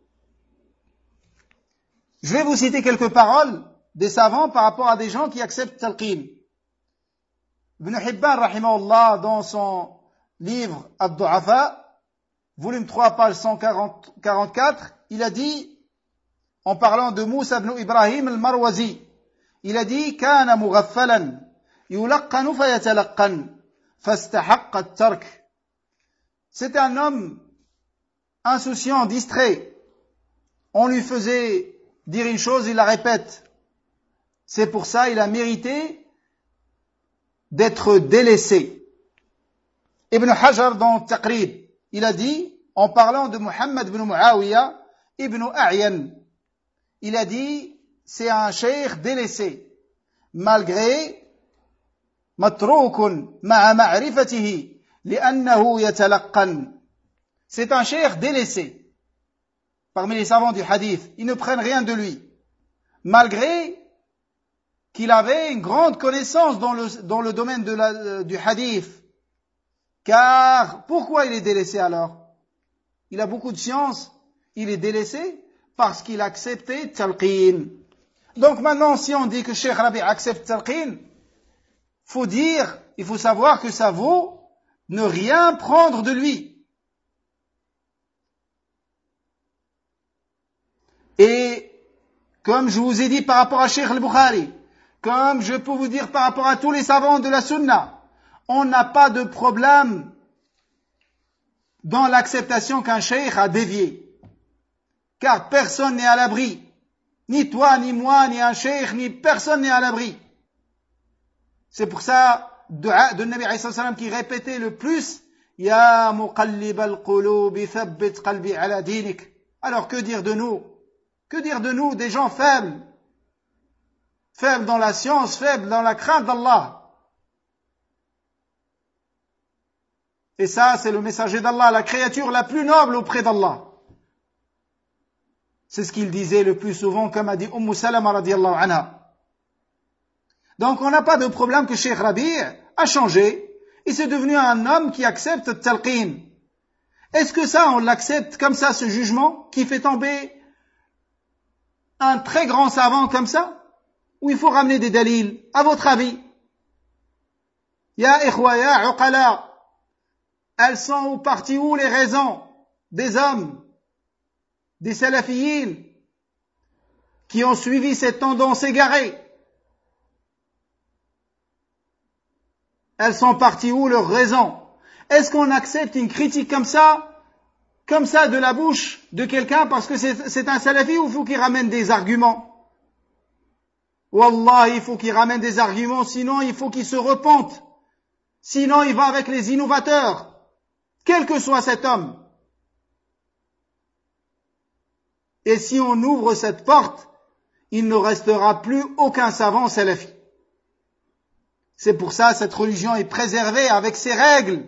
Speaker 1: Je vais vous citer quelques paroles des savants par rapport à des gens qui acceptent talqin. Ibn Hibban, rahimahullah, dans son livre Ad-Du'afa, volume 3, page 144, il a dit, en parlant de Moussa ibn Ibrahim al-Marwazi, il a dit, كان مغفلا يلقن فيتلقن فاستحق الترك. C'était un homme insouciant, distrait. On lui faisait dire une chose, il la répète. C'est pour ça il a mérité d'être délaissé. Ibn Hajar dans Taqrib, il a dit, en parlant de Muhammad ibn Muawiyah ibn A'yan, il a dit, c'est un cheikh délaissé, malgré matroukun ma'a ma'rifatihi li'annahu yatalaqan. C'est un cheikh délaissé parmi les savants du hadith. Ils ne prennent rien de lui, malgré qu'il avait une grande connaissance dans le domaine du hadith. Car pourquoi il est délaissé alors? Il a beaucoup de science, il est délaissé parce qu'il acceptait talqin. Donc maintenant, si on dit que Cheikh Rabi accepte talqin, il faut savoir que ça vaut ne rien prendre de lui. Et comme je vous ai dit par rapport à Cheikh al-Bukhari, comme je peux vous dire par rapport à tous les savants de la Sunna, on n'a pas de problème dans l'acceptation qu'un cheikh a dévié. Car personne n'est à l'abri. Ni toi, ni moi, ni un cheikh, ni personne n'est à l'abri. C'est pour ça, de Nabi alayhi salam qui répétait le plus, Ya muqallib al-qulubi thabbit qalbi ala dinik. Alors que dire de nous? Que dire de nous, des gens faibles? Faibles dans la science, faibles dans la crainte d'Allah. Et ça, c'est le messager d'Allah, la créature la plus noble auprès d'Allah. C'est ce qu'il disait le plus souvent, comme a dit Salama radiyallahu anha. Donc, on n'a pas de problème que Cheikh Rabi' a changé, et c'est devenu un homme qui accepte talqin. Est-ce que ça, on l'accepte comme ça, ce jugement, qui fait tomber un très grand savant comme ça? Ou il faut ramener des dalils? À votre avis? Ya ikhwa, ya uqala. Elles sont parties où les raisons des hommes, des salafiyin, qui ont suivi cette tendance égarée? Elles sont parties où leurs raisons? Est-ce qu'on accepte une critique comme ça de la bouche de quelqu'un parce que c'est un salafi, ou il faut qu'il ramène des arguments? Wallah, il faut qu'il ramène des arguments, sinon il faut qu'il se repente. Sinon il va avec les innovateurs. Quel que soit cet homme. Et si on ouvre cette porte, il ne restera plus aucun savant salafi. C'est pour ça que cette religion est préservée avec ses règles.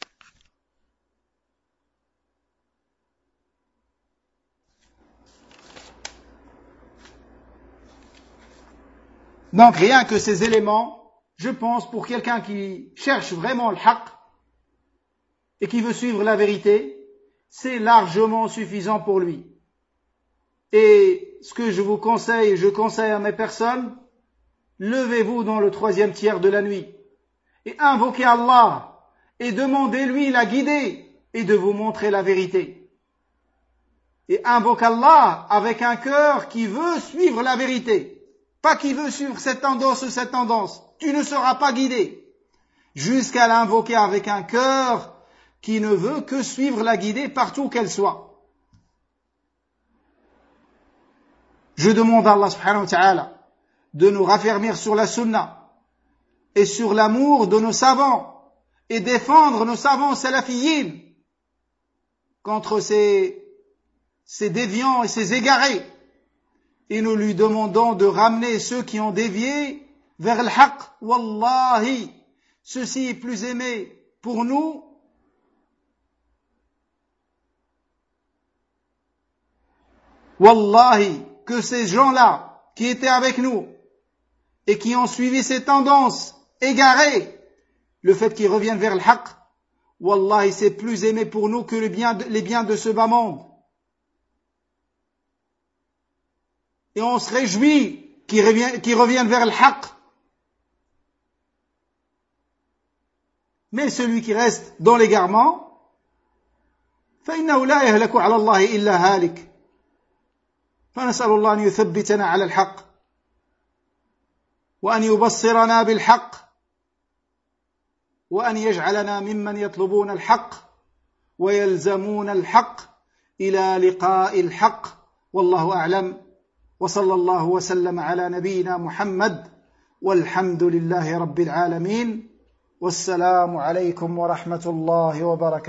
Speaker 1: Donc rien que ces éléments, je pense, pour quelqu'un qui cherche vraiment le haqq, et qui veut suivre la vérité, c'est largement suffisant pour lui. Et ce que je vous conseille, je conseille à mes personnes, levez-vous dans le 3e tiers de la nuit et invoquez Allah et demandez-lui la guider et de vous montrer la vérité. Et invoque Allah avec un cœur qui veut suivre la vérité, pas qui veut suivre cette tendance ou cette tendance. Tu ne seras pas guidé jusqu'à l'invoquer avec un cœur qui ne veut que suivre la guidée partout qu'elle soit. Je demande à Allah subhanahu wa ta'ala de nous raffermir sur la sunna et sur l'amour de nos savants et défendre nos savants salafiyin contre ces déviants et ces égarés. Et nous lui demandons de ramener ceux qui ont dévié vers le haqq. Wallahi, ceci est plus aimé pour nous Wallahi, que ces gens-là qui étaient avec nous et qui ont suivi ces tendances égarées, le fait qu'ils reviennent vers le haqq, Wallahi, c'est plus aimé pour nous que les biens de ce bas monde. Et on se réjouit qu'ils reviennent vers le haqq. Mais celui qui reste dans l'égarement, فإنه لا يهلك على الله إلا هالك. فنسأل الله أن يثبتنا على الحق وأن يبصرنا بالحق وأن يجعلنا ممن يطلبون الحق ويلزمون الحق إلى لقاء الحق. والله أعلم، وصلى الله وسلم على نبينا محمد، والحمد لله رب العالمين، والسلام عليكم ورحمة الله وبركاته.